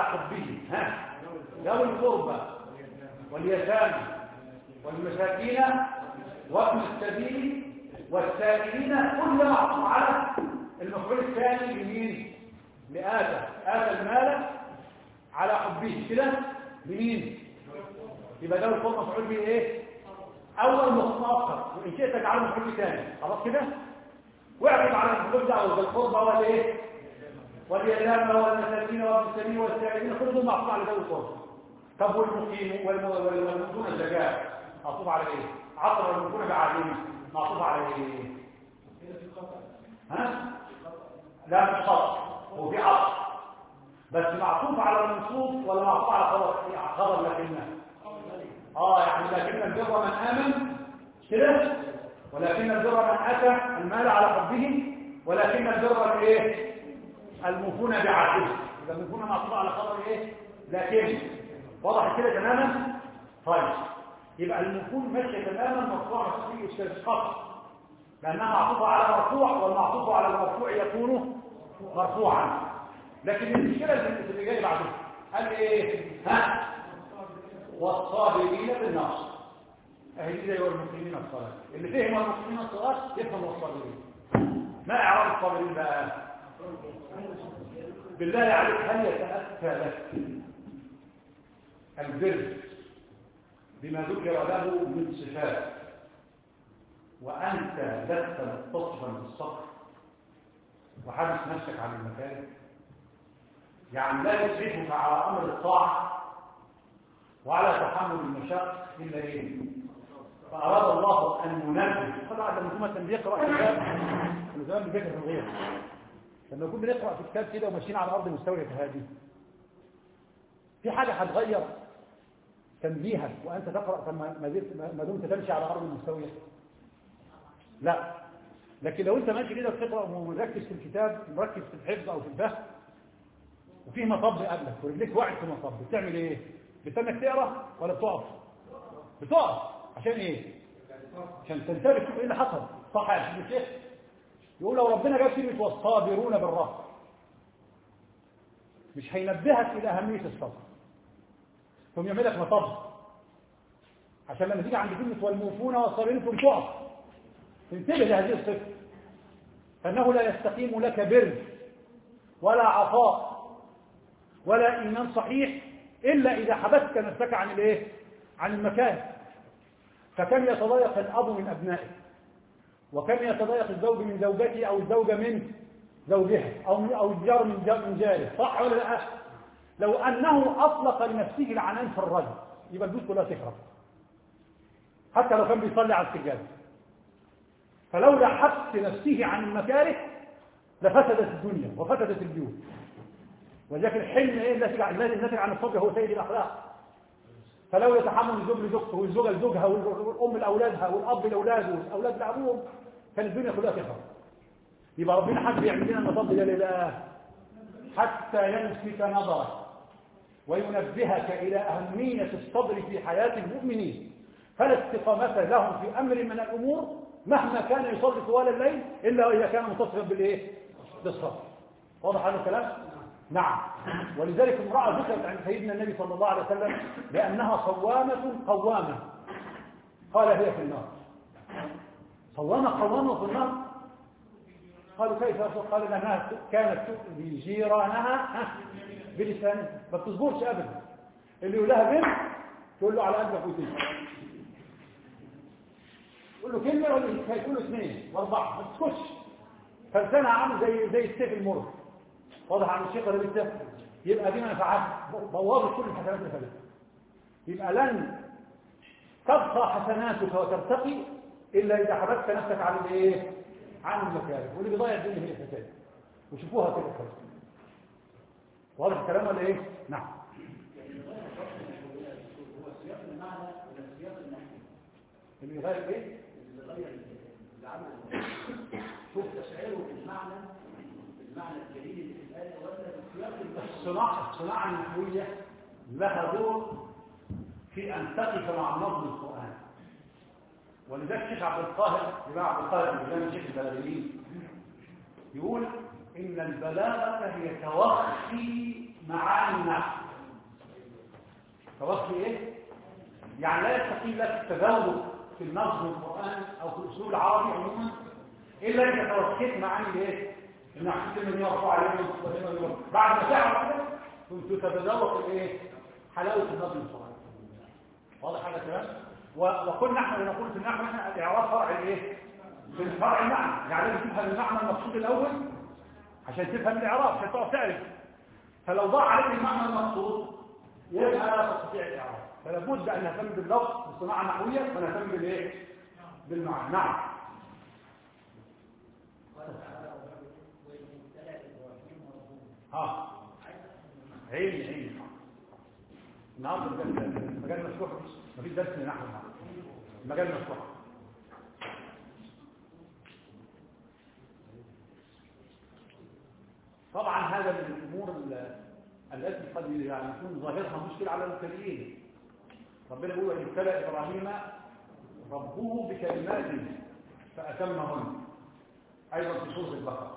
حبه ها ذوي القربى واليتامى والمساكين وابن السبيل والسائلين، كل معطوف على المفعول الثاني لمين؟ لآتى. آتى المال على حبه كده لمين؟ يبقى ده القرب مفعول به ايه؟ اول مؤخر، وان شئت تجعله مفعول ثاني. خلاص كده؟ واعرف على المفعول ده او القرب هو الايه؟ واليتامى والمساكين وابن السبيل والسائلين، كل دول معطوف على ذوي القرب. طب والمقيم والمؤمنون الزكاه معطوف على ايه؟ عطر المؤمنون بعادين معطوف على ايه؟ ها؟ لا مش خطأ، هو في عطف بس معطوف على المنصوب ولا معطوف على خبر؟ خبر لكنه اه يعني لكن البر من آمن كده، ولكن البر من أتى المال على حبه، ولكن البر الايه؟ الموفون بعهده. يبقى الموفون معطوف على خبر ايه؟ لكن واضح كده تماما. طيب يبقى الموفون ماشي تماما مرفوع في استشقاق لانها معطوفه على مرفوع، والمعطوف على المرفوع يكون مرفوعا. لكن المشكله اللي جايه بعده قال ايه؟ ها والصابرين بالنصر، اهي دي زي والمسلمين الصلاه. اللي فهم المسلمين الصلاه يفهم الصابرين. ما اعراب الصابرين بقى؟ بالله عليك هل يتاتى لك البر بما ذكر له من صفات وانت لست متصفا بالصبر وحابس نفسك عن المكان؟ يعني لا يسعفك على امر الطاعه وعلى تحمل المشاق الا ايه؟ فاراد الله ان ينبه. طبعا لما يكون مثلا بيقرا كتاب من زمان بيذكر في الغير، لما يكون بنقرا في كتاب كده وماشيين على الارض مستويه هذه، في حاجه هتغير تنبيهك وانت تقرا ما دمت تمشي على ارض مستويه؟ لا. لكن لو انت ماشي كده بتقرا ومركز في الكتاب، مركز في الحفظ او في الفهم، وفيه مطب قبلك ورجليك وقعت في مطب، بتعمل ايه؟ بتنك تقرا ولا بتقف؟ بتقف. عشان ايه؟ عشان تنتبه تشوف ايه اللي حصل. صح يا سيدي الشيخ؟ يقول لو ربنا جاب كلمه والصابرون بالرفع مش هينبهك الى اهميه الصبر، ثم يعمل لك مطب عشان لما تيجي عند كلمه والموفون والصابرين ثم تقف تنتبه لهذه الصفه، فانه لا يستقيم لك بر ولا عطاء ولا ايمان صحيح الا اذا حبست نفسك عن الايه؟ عن المكان. فكم يتضايق الاب من ابنائه، وكم يتضايق الزوج من زوجته او الزوجه من زوجها او او الجار من من جاره. صح ولا لا؟ لو انه اطلق لنفسه العنان في الرجل يبقى البيوت كلها تخرب، حتى لو كان بيصلي على السجاده. فلولا حبس نفسه عن المكاره لفسدت الدنيا وفسدت البيوت. ولكن الحلم ايه الذي الناتج عن الصبر هو سيد الاخلاق. فلو يتحمل الزوج لزوجته والزوجه لزوجها والام لاولادها والاب لاولاده والاولاد لابوهم كان الدنيا كلها تخرب. يبقى ربنا حب يعمل لنا المطب ده لله حتى يلفت نظرك وينبهك الى اهميه الصبر في حياه المؤمنين، فلا استقامه لهم في امر من الامور مهما كان يصلي طوال الليل الا اذا كان متصفا بالايه؟ بالصبر. واضح هذا الكلام؟ نعم. ولذلك امرأة ذكرت عن سيدنا النبي صلى الله عليه وسلم لأنها صوامة قوامة، قال هي في النار. صوامة قوامة في النار؟ قالوا كيف؟ قال لأنها كانت تؤذي جيرانها بلسانها، ما بتصبرش أبدا. اللي يقول لها بنت تقول له على قلبك وتيجي، تقول له كلمة ولا يقول له اثنين واربعة، ما تسكتش. فلسانها عامل زي زي السيف المر. واضح عن الشيخ ولا لسه؟ يبقى دي منفعات بوظت كل الحسنات اللي فاتت. يبقى لن تبقى حسناتك وترتقي الا اذا حبست نفسك عن الايه؟ عن المكاره. واللي بيضيع الدنيا هي الفساد، وشوفوها كده خالص. واضح الكلام ولا ايه؟ نعم. هو سياق المعنى ولا سياق النحو؟ اللي يغير ايه؟ اللي غير العمل. شوف تشعيره المعنى المعنى الجديد اللي في الآية ولا سياق الصناعة الصناعة النحوية لها دور في أن تقف مع نظم القرآن. ولذلك الشيخ عبد القاهر جماعة عبد القاهر بن جامع الشيخ البلاغيين يقول إن البلاغة هي توخي معاني النحو. توقف ايه؟ يعني لا يستقيم لك التذوق في النظم القرآن او في الاسلوب العربي عموما الا اذا توقفت معاني الايه؟ النحو اللي مرفوع عليه بعد ما تعرف كده كنت تتذوق الايه؟ حلاوه النظم القرآني. واضح هذا الكلام؟ وقلنا احنا نقول في النحو احنا الاعراب فرع الايه؟ في فرع المعنى، يعني لازم تفهم المعنى المقصود الاول عشان تفهم الاعراب عشان تعرف تعرف. فلو ضاع عليك المعنى المقصود يبقى لا تستطيع الاعراب. فلا بد ان نهتم باللفظ بالصناعه النحويه ونهتم بالايه؟ بالمعنى. نعم. ها عيني عيني النهارده المجال مفتوح، مفيش درس لنحو النهارده، المجال مفتوح. طبعا هذا من الامور التي قد يعني يكون ظاهرها مشكله على المبتدئين. ربنا بيقول ان ابتلى ابراهيم ربه بكلمات فاتمهن، ايضا في سوره البقره.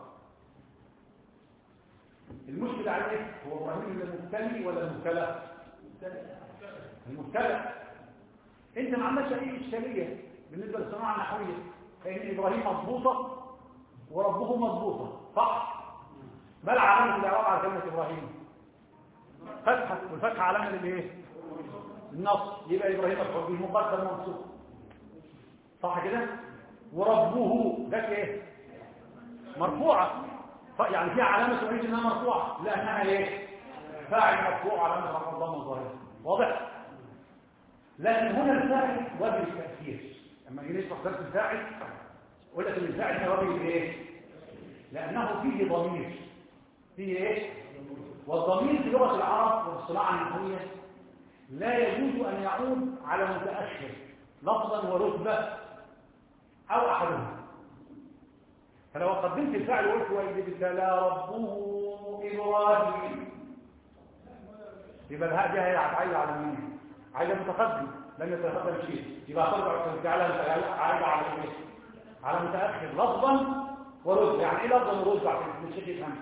المشكله عليه هو ابراهيم المبتلي ولا المبتلى؟ المبتلى. انت ما عندكش اي اشكاليه بالنسبه للصناعه النحويه، فان ابراهيم مضبوطه وربه مضبوطه، صح؟ ما العلامه الاعراب على كلمه ابراهيم؟ فتحه، والفتحه علامه للايه؟ النصب. يبقى ابراهيم مفعول به مقدم منصوب، صح كده؟ وربه ده ايه؟ مرفوعه، يعني فيها علامه تؤكد انها مرفوعه لانها ايه؟ فاعل مرفوع علامه رفع الضمه الظاهره. واضح؟ لكن هنا الفاعل وجه التاثير. لما يجي نشرح درس الفاعل يقول لك ان الفاعل ده وجه ايه؟ لانه فيه ضمير. فيه ايه؟ والضمير في لغه العرب والصناعه النحويه لا يجوز ان يعود على متاخر لفظا ورتبه او احدهما. فلو قدمت الفعل وقلت واذ ابتلى ربه ابراهيم، يبقى الهاء دي هتعيد على مين؟ عايزه متقدم، لن يتقدم شيء، يبقى ترجع تجعلها عايده على ايه؟ على متاخر لفظا ورتبه. يعني ايه لفظا ورتبه عشان الشيخ يفهم؟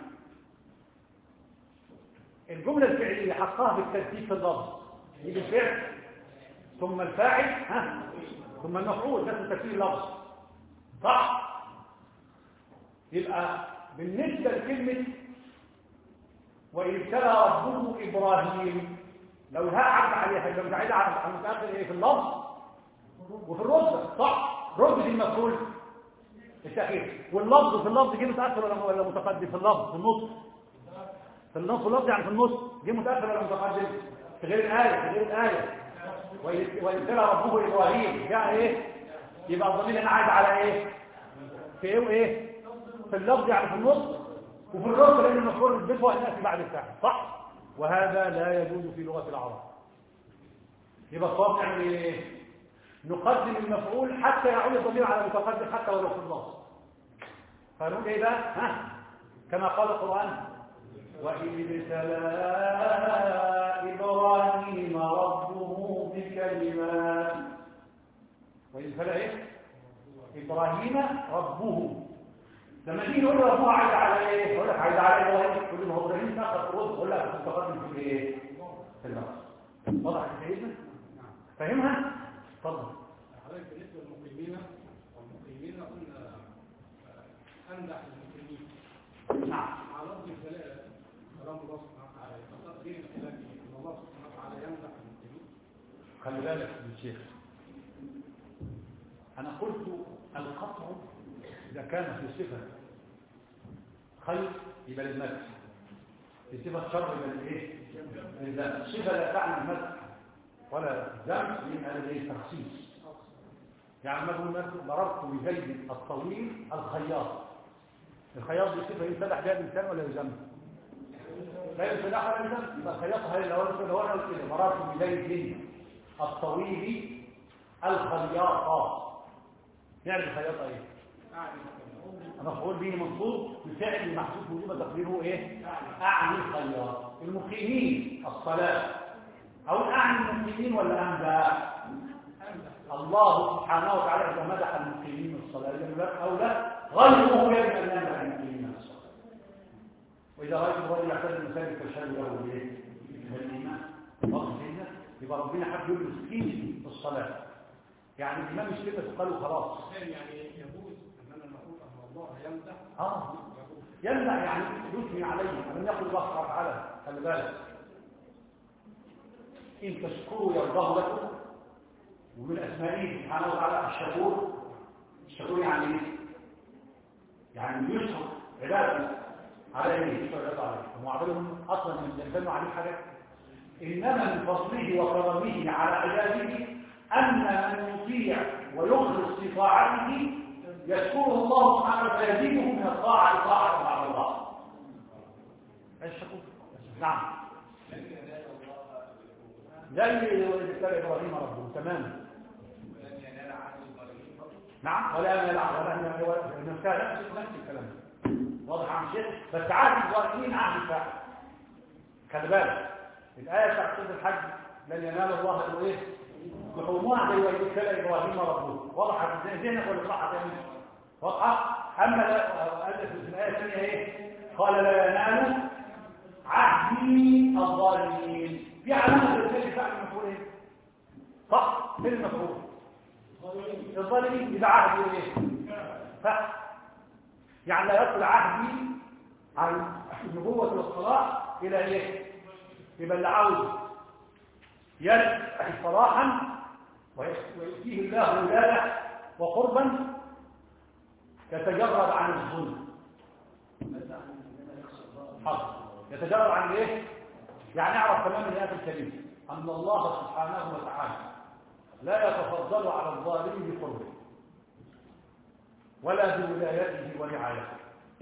الجمله الفعليه حقها بالترتيب في اللفظ، يجي الفعل ثم الفاعل ها ثم المفعول، ده ترتيب اللفظ، صح؟ يبقى بالنسبه لكلمه وإذ ابتلى ربه ابراهيم، لو الهاء عدى عليها يبقى متعيده على المتاخر ايه؟ في اللفظ وفي الرتبه، صح؟ رتبه المفعول التاخير، واللفظ في اللفظ جه متاخر ولا ولا متقدم؟ في اللفظ، في النص، في النص، في اللفظ يعني في النص، جه متاخر ولا متقدم؟ في غير الايه، في غير الايه. وإذ ابتلى ربه ابراهيم جاء ايه؟ يبقى الضمير هنا عايد على ايه؟ في ايه وايه؟ في اللفظ يعني في النص وفي الرتبه، لان المفعول بالفعل ياتي بعد الفاعل، صح؟ وهذا لا يجوز في لغه العرب. يبقى الصواب نعمل ايه؟ نقدم المفعول حتى يعود الضمير على المتقدم حتى ولو في اللفظ. فنقول ايه بقى؟ ها كما قال القران وإذ ابتلى إبراهيم ربه بكلمات. وإذ ابتلى إيه؟ إبراهيم ربه. لما تيجي نقول ربه عايز على إيه؟ يقول لك عايز على إبراهيم، تقول له هو إبراهيم تاخذ الرد، يقول لك متقدم في إيه؟ في اللفظ. واضح يا سيدنا؟ فاهمها؟ اتفضل. حضرتك بالنسبة للمقيمين والمقيمين قلنا أمدح المقيمين. نعم. على لفظ الجلالة كلام الله سبحانه وتعالى، فتقدير الخلاف ان الله سبحانه وتعالى يمدح المسلمين. خلي بالك يا شيخ، انا قلت القطع اذا كان في صفه خير يبقى للمدح، في صفه شر يبقى للايه؟ للذم. الصفه لا تعني المدح ولا الذم، يبقى للتخصيص. يعني مثلا مررت بزيد الطويل الخياط، الخياط دي صفه يمتدح بها الانسان ولا يذم؟ لا يمتدح ولا يذم. يبقى الخياط هي لو لو انا قلت كده مررت بزيد الطويل الخياط، يعني الخياطه ايه؟ مفعول به منصوب بفعل محذوف وجوب تقديره ايه؟ اعني الخياط. المقيمين الصلاه، او اعني المقيمين ولا امدح؟ الله سبحانه وتعالى اذا مدح المقيمين الصلاه يبقى اولى غيره يجب ان يمدح المقيمين الصلاه. واذا رايت الرجل يعتد المساجد فاشهدوا له بايه؟ يبقى ربنا حب يبرز قيمة الصلاة. يعني الإمام مش كلمة قالوا خلاص. يعني يجوز أننا نقول أن الله يمدح آه يمدح يعني يثني عليه. ألم يقل الله سبحانه وتعالى خلي بالك إن تشكروا يرضاه لكم، ومن أسمائه سبحانه وتعالى الشكور. الشكور يعني إيه؟ يعني يشكر عباده على إيه؟ يشكر عباده عليه. هم عبادهم أصلا من ينبنوا عليه حاجات. إنما من فضله وكرمه على عباده أن من يطيع ويخلص في طاعته يشكره الله سبحانه ويزيده من الطاعة طاعة مع الله. الشكور نعم زي ذكر إبراهيم ربه تماما. نعم ولا ينال ولا ينال نفسها نفس الكلام واضح عن شيء. بس عهد الظالمين عهد الفاعل. خلي بالك الآية بتاعت سورة الحج لن ينال الله إلا إيه؟ لحومها زي ويذكر إبراهيم ربه. واضحة في ذهنك ولا صح تاني؟ واضحة. أما ألف في الآية الثانية إيه؟ قال لا ينال عهدي الظالمين. في علامة الفعل فعل المفعول إيه؟ صح؟ فين المفعول؟ الظالمين إذا عهدي إيه؟ ف يعني لا يصل عهدي عن النبوة والصلاة إلى إيه؟ يبقى اللي عاوز يرد صلاحا ويؤتيه الله ولاده وقربا يتجرد عن الظلم. حظ يتجرد عن ايه؟ يعني اعرف تماما الآية الكريمة أن الله سبحانه وتعالى لا يتفضل على الظالم بقربه ولا بولايته ورعايته.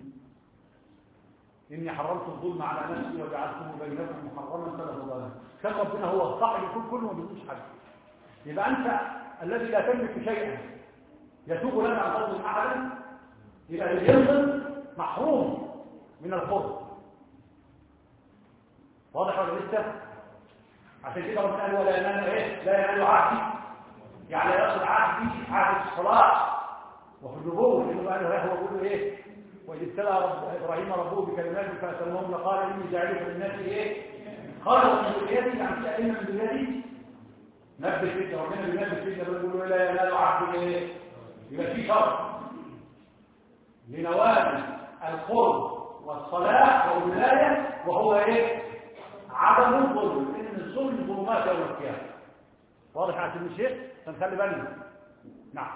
إني حرمت الظلم على نفسي وجعلته بينكم محرما فلا تظلموا. كان ربنا هو الصاحب يكون كله ما بيقولش حاجه. يبقى أنت الذي لا تملك شيئا يتوب لك عن ظلم أحدا، يبقى اللي يظلم محروم من القرب. واضح ولا لسه؟ عشان كده ربنا قال ولا ينال ايه؟ لا ينال عهدي، يعني لا يصل عهدي عهد الصلاة وفي النبوة. لأنه قال له هو بيقول ايه؟ وإذ ابتلى رب إبراهيم ربه بكلمات فأتمهم لقال إني جاعلك للناس إيه؟ قال ومن ذريتي يعني في أئمة من ذريتي نبه كده. ربنا بينبه كده بيقول له لا ينال عهد إيه؟ يبقى في شرط لنوال القرب والصلاة والولاية وهو إيه؟ عدم الظلم. لأن الظلم ظلمات يوم القيامة. واضح يا سيدي الشيخ؟ فنخلي بالنا. نعم.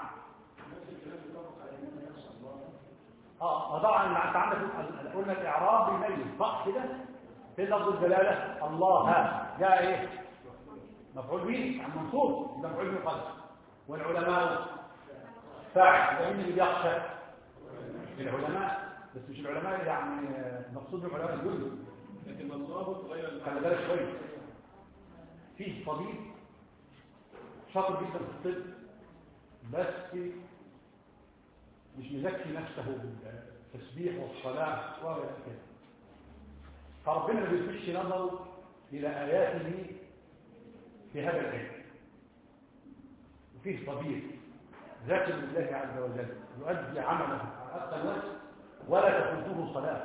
اه طبعا انت عندك قلنا الاعراب بيميز صح كده في لفظ الدلاله. الله جاء ايه؟ مفعول به عن منصوب ده مفعول به قلب. والعلماء فاعل. ومين اللي بيخشى؟ العلماء. بس مش العلماء يعني مقصود بالعلماء الجزء لكن الله غير. خلي بالك شويه فيه طبيب شاطر جدا في الطب بس مش مزكي نفسه بالتسبيح والصلاة وغير كده. فربنا ما بيلفتش نظره إلى آياته في هذا العلم. وفيه طبيب ذاكر لله عز وجل يؤدي عمله على أقل وجه ولا تفوته صلاة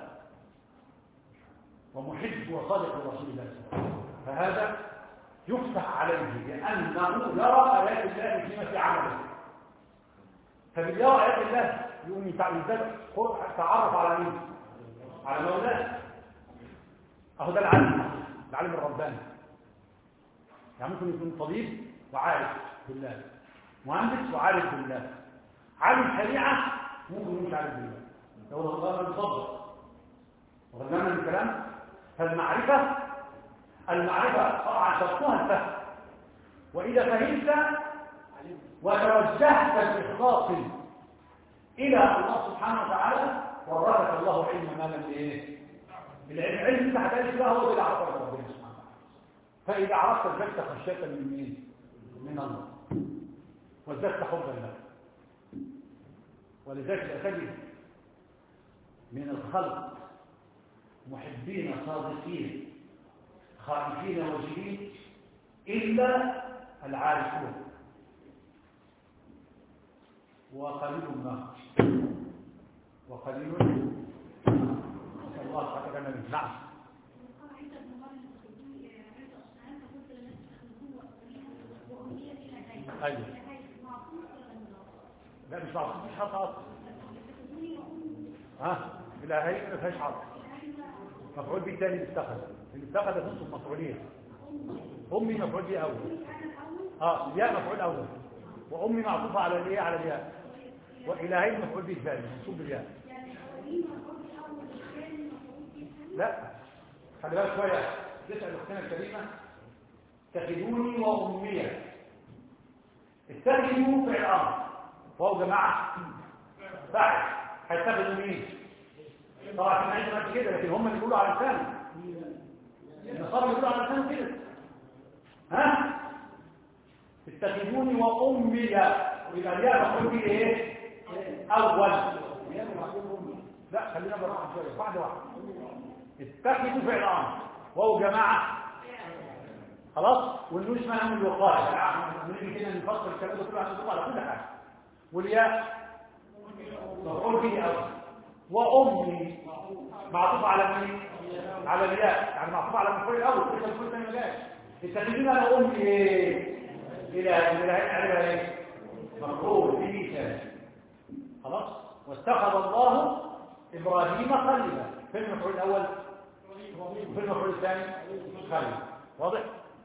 ومحب وصادق لرسول الله صلى الله عليه وسلم. فهذا يفتح عليه لأنه يرى آيات الله فيما في عمله. فباليرى آيات الله يقوم يتعلم تعرف على مين؟ على مولاه. اهو ده العلم العلم الرباني. يعني ممكن يكون طبيب وعارف بالله، مهندس وعارف بالله، عالم شريعه ممكن مش عارف بالله. لو الله بيصدق وغنانا من الكلام. فالمعرفه المعرفه طبعا شرطها الفهم. واذا فهمت وتوجهت باخلاص الى الله سبحانه وتعالى ورثك الله علم ما لم ايه؟ العلم انت هتعيش له هو اللي عرفك ربنا سبحانه وتعالى. فاذا عرفت ازددت خشيه من مين؟ من الله وازددت حبا له. ولذلك لا تجد من الخلق محبين صادقين خائفين وجلين الا العارفون وقليل ما وقليل نسأل الله حتى كان منه. نعم. ايوه لا مش معطوف مش حرف اصلا ها الهي ما فيهاش حرف مفعول به ثاني مستخدم المستخدم ده نص المفعوليه امي مفعول به اول اه الياء مفعول اول وامي معطوفه على الايه على الياء والهي مفعول به ثاني منصوب بالياء لا خلي بالك شويه تسال اختنا الكريمه اتخذوني وامي اتخذوا فعل امر وهو جماعه فاعل هيتخذوا مين طبعا احنا عندنا كده لكن هم اللي بيقولوا على لسانه النصارى بيقولوا على لسانه كده ها اتخذوني وامي ويبقى الياء مفعول به ايه اول لا خلينا بالراحه شويه واحده واحده اتخذوا فعل امر وهو جماعه خلاص والنون اسمها نون الوقايه بنيجي كده نفصل الكلام ده كله هنطبق على كل حاجه والياء مفعول به اول وامي معطوف على مين على الياء يعني معطوف على المفعول الاول لسه المفعول الثاني ما جاش التخذين على امي ايه الى الى عليها ايه مفعول به ثاني خلاص واتخذ الله ابراهيم خليلا في المفعول الاول وفي المفعول الثاني خليلا واضح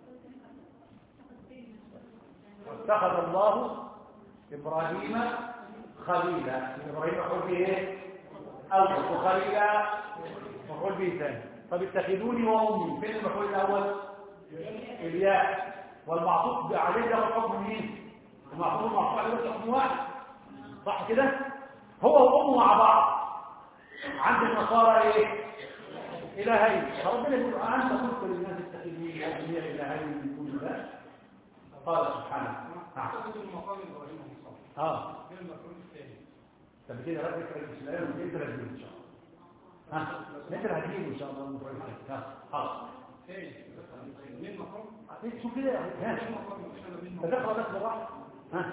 واتخذ الله ابراهيم خليلا ابراهيم مفعول به ايه اول وخليلا مفعول به ثاني طب اتخذوني وامي فين المفعول الاول الياء والمعطوف عليه ده حكم مين المعطوف المعطوف عليه ده حكم واحد صح كده هو وامه مع بعض عند النصارى ايه الهين فربنا يقول انت قلت للناس اتخذوني وامي الهين من دون الله قال سبحانه نعم اه طب كده رأيك الإسلام انت هتجيبه ان شاء الله ها انت هتجيبه ان شاء الله المفروض ها خلاص ايه شوف كده ها تذكر بس بالراحه ها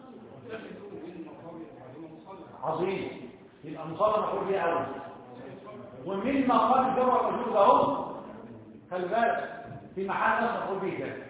عظيم يبقى مصاب مفعول به اول ومن مقام جر الوجود اهو خلي بالك في محل مفعول به ثاني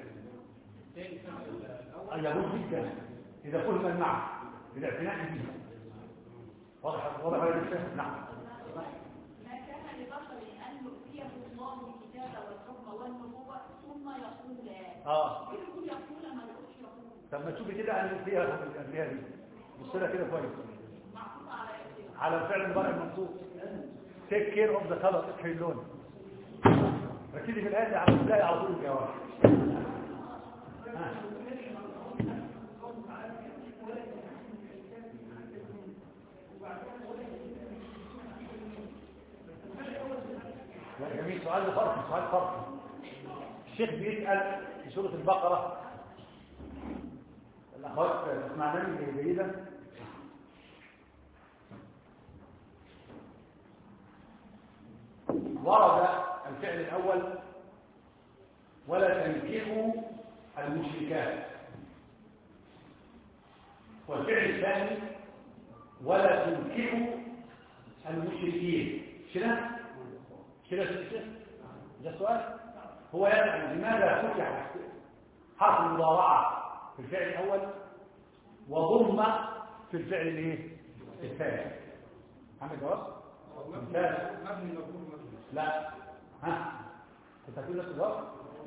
يجوز جدا اذا فهم المعنى بالاعتناء به واضح واضح ولا لسه نعم ما كان لبشر ان يؤتيه الله الكتاب والحكم والنبوه ثم يقول لا اه يقول يقول ما يقولش يقول طب ما تشوفي كده ان فيها فيها دي بص لها كده كويس معطوف على ايه على الفعل المضارع المنصوب تيك كير اوف ذا كلر اصحي اللون ركزي في الايه على تلاقي على طول الجواب لا جميل سؤال فرق سؤال فرق الشيخ بيسأل في سورة البقرة الأخوات تسمعناني جيدا ورد الفعل الأول ولا تنكحوا المشركات والفعل الثاني ولا تنكحوا المشركين شنو كده كده ده السؤال هو يعني لماذا فتح حرف المضارعه في الفعل الاول وضم في الفعل الايه الثاني عندك جواب مبني مفعول مبني لا ها انت هتقول نفس الجواب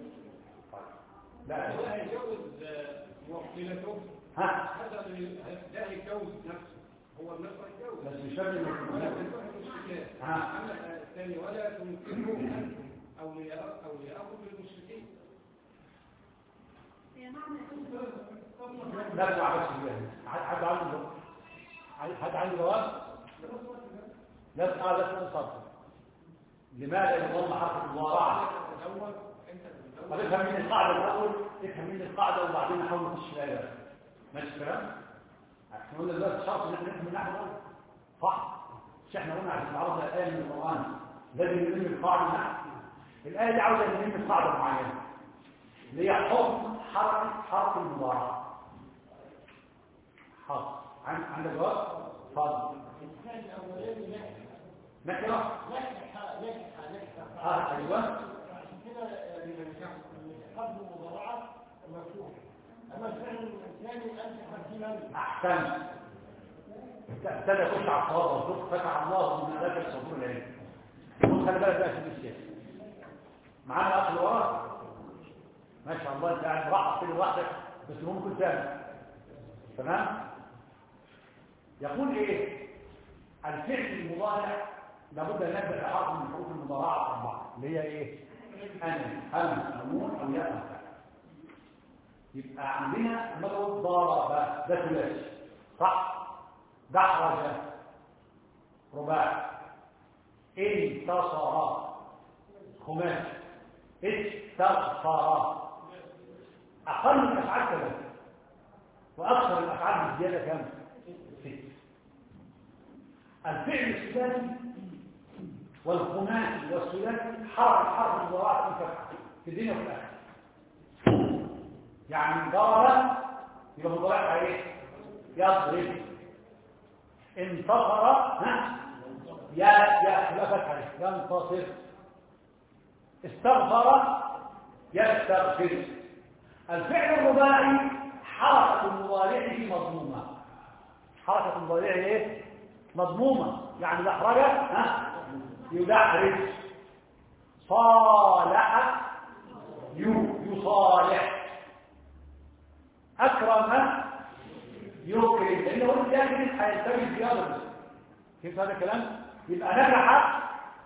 لا هو هيجوز وقيلته ها هذا ده يجوز نفسه هو النفس يجوز بس مش فاهم ولا المفهوم. تنكحوا المشركين ها. اما الثاني ولا تنكحوا انتم اولياء اولياءكم للمشركين هي معنى لا ما عرفش يعني حد عنده جواب حد عنده جواب لا لا لا صرف لماذا يضم حرف المضارعه الاول انت طب افهم من القاعده الاول افهم من القاعده وبعدين نحاول نخش في الايه ماشي الكلام احنا قلنا دلوقتي شرط ان احنا نفهم النحو الاول صح مش احنا قلنا عشان نعرض الايه من القران لازم نلم القاعده النحو الايه دي عاوزه نلم قاعده معينه اللي هي حكم حركه حرف المضارعه حاضر عندك جواب اتفضل الثاني الاولاني نكره نكره نكره نكره نكره اه ايوه عشان كده قبل المضارعه مفتوح أما الفعل الثاني أنت حكيما. أحسن. ابتدى يخش على الصواب والصدق، فتح الله من آلاف الصدور العلم. خد خلي بالك بقى في الشيخ. معانا أخ وراك. ما شاء الله أنت قاعد راحة كل واحدة بس هو ممكن ثاني. تمام؟ يقول إيه؟ الفعل المضارع لابد أن نبدأ بحرف من حروف المضارعة أربعة اللي هي إيه؟ أنا، أنا، نون أو ياء. يبقى عندنا مثل ضرب ده ثلاثي صح؟ دحرج رباعي انتصر خماسي استغفر. أقل الأفعال ثلاثة وأكثر الأفعال بالزيادة كم؟ ست. الفعل الثلاثي والخماسي والثلاثي حرف حرف المضارعة منفتحة في الدنيا وفي الآخرة. يعني ضرب يبقى مضارعها ايه؟ يضرب. انتصر ها يا يا يبقى فتحه ينتصر. استغفر يستغفر. الفعل الرباعي حركة مضارعه مضمومة. حركة مضارعه ايه؟ مضمومة، يعني دحرجة ها يدحرج. صالح يصالح. أكرم يكرم، لأنه هو الجاهل هيلتمس بيضرب. كيف هذا الكلام؟ يبقى نجح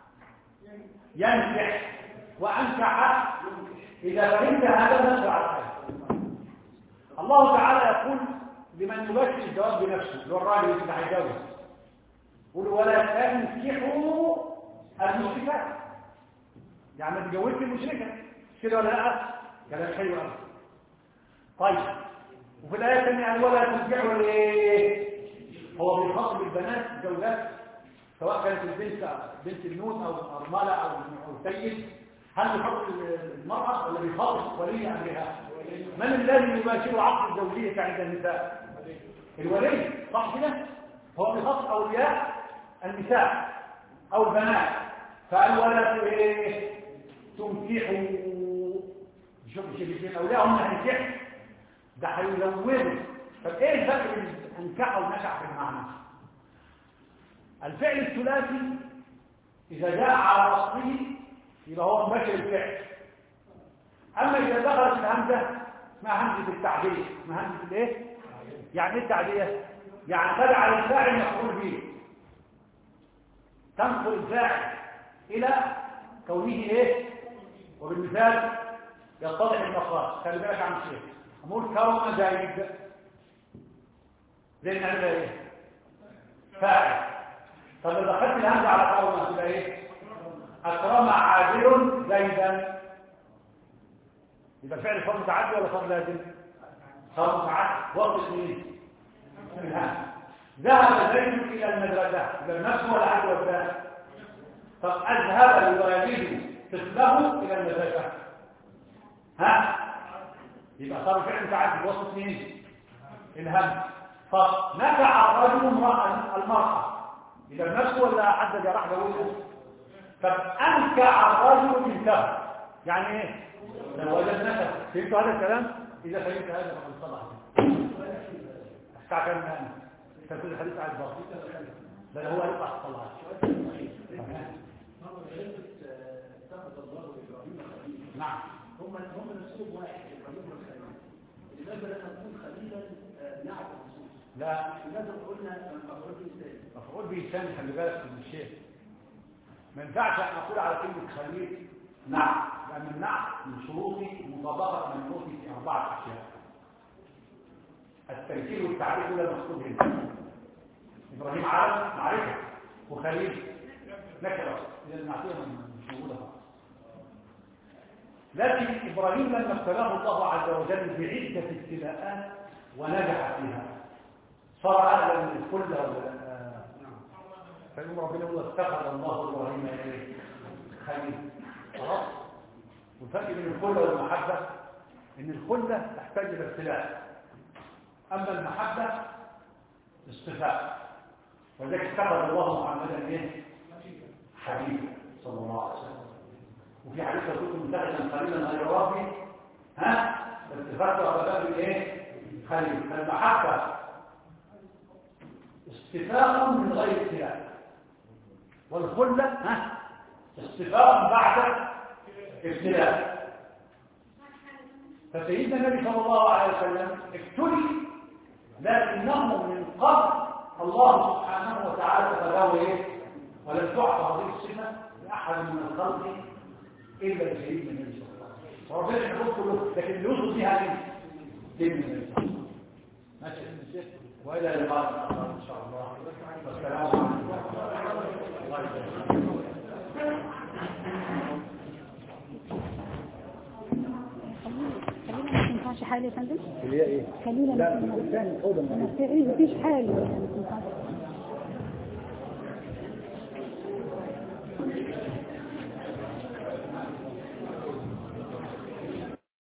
ينجح وأنجح. إذا فهمت هذا نشر على الحياة. الله تعالى يقول لمن يبشر الجواب بنفسه اللي هو الراجل اللي هيجاوب، يقول ولا تنكحوا المشركات، يعني ما تجوزش المشركة كده ولا لا؟ كلام حلو قوي. طيب وفي الآية الثانية قال ولا تنكحوا الايه؟ هو بيخاطب البنات الزوجات سواء كانت البنت بنت النون او ارمله او او سيد. هل بيخاطب المرأة ولا بيخاطب ولي امرها؟ من الذي يباشر عقد الزوجية عند النساء؟ الولي صح كده؟ هو بيخاطب اولياء النساء او البنات. فقال ولا ايه؟ تنكحوا. شوف شوف اولياء هم هينكحوا ده هيلونوا. طب ايه الفرق بين انكح ونكح في المعنى؟ الفعل الثلاثي اذا جاء على اصله يبقى هو مباشر الفعل. اما اذا دخلت الهمزه اسمها همزه التعديه. اسمها همزه الايه؟ يعني ايه التعديه؟ يعني تجعل الفاعل مفعول به، تنقل الفاعل الى كونه ايه؟ وبالمثال يتضح المقال. خلي بالك عن شيء أقول كرم زيد زي نعملها ايه؟ فاعل. طب لو دخلت الهمزه على كرم تبقى ايه؟ اكرم عادل زيدا. يبقى فعل صار متعدي ولا صار لازم؟ صار متعدي. وقت مين؟ الهمزه. ذهب زيد الى المدرسه يبقى نفسه ولا عدل ولا؟ طب اذهب الوالد طفله الى المدرسه ها؟ يبقى صار فعل متعدي وسط مين؟ الهم. طب نكع الرجل امرأة المرأة يبقى نفسه ولا حد جرح جوزه؟ طب انكع الرجل بنته يعني ايه؟ لو وجد نكع. فهمتوا هذا الكلام؟ اذا فهمت هذا فقد صلح. استعكل من تنفيذ الحديث على الباطل بل هو يقع الصلاة. نعم هم هم نفسهم واحد ابراهيم والخليل. لماذا لا نكون خليلا نعرف النصوص؟ لا لماذا قلنا مفعول به ثاني؟ مفعول به ثاني. خلي بالك من الشيء ما ينفعش ان اقول على كلمه خليل نعم، لان النعم من شروط مطابقه منعوت في اربعه اشياء. التمثيل والتعريف ولا مقصود هنا. ابراهيم عالم معرفه وخليل نكره اذا المعصيه مش موجوده خالص. لكن إبراهيم لما ابتلاه الله عز وجل بعدة ابتلاءات ونجح فيها صار أهلا من الكل فإن ربنا يقول اتخذ الله إبراهيم خليل. خلاص. والفرق بين الخلة والمحبة إن الخلة تحتاج إلى ابتلاء، أما المحبة اصطفاء. ولذلك اتخذ الله محمدا إيه؟ حبيبا صلى الله عليه وسلم. وفي حديث يقول متخذا خليلا غير ربي ها اتفاق على باب الايه؟ خليل. المحبة استفاق من غير ابتلاء، والخلة ها استفاق بعد ابتلاء. فسيدنا النبي صلى الله عليه وسلم ابتلي، لكنه من قبل الله سبحانه وتعالى تباوى ايه؟ ولم تعطى هذه الصفة لأحد من الخلق إلا لسيدنا النبي صلى الله عليه وسلم. وربنا يحبه كله، لكن اللي يوصل بها مين؟ سيدنا النبي صلى الله عليه وسلم. ماشي يا سيدنا الشيخ، وإلى لقاء آخر إن شاء الله. والسلام عليكم ورحمة الله وبركاته. خلينا ما تنفعش حالي يا فندم. اللي هي ايه؟ خلينا لا الثاني اوضه ما فيش حالي يعني ما تنفعش.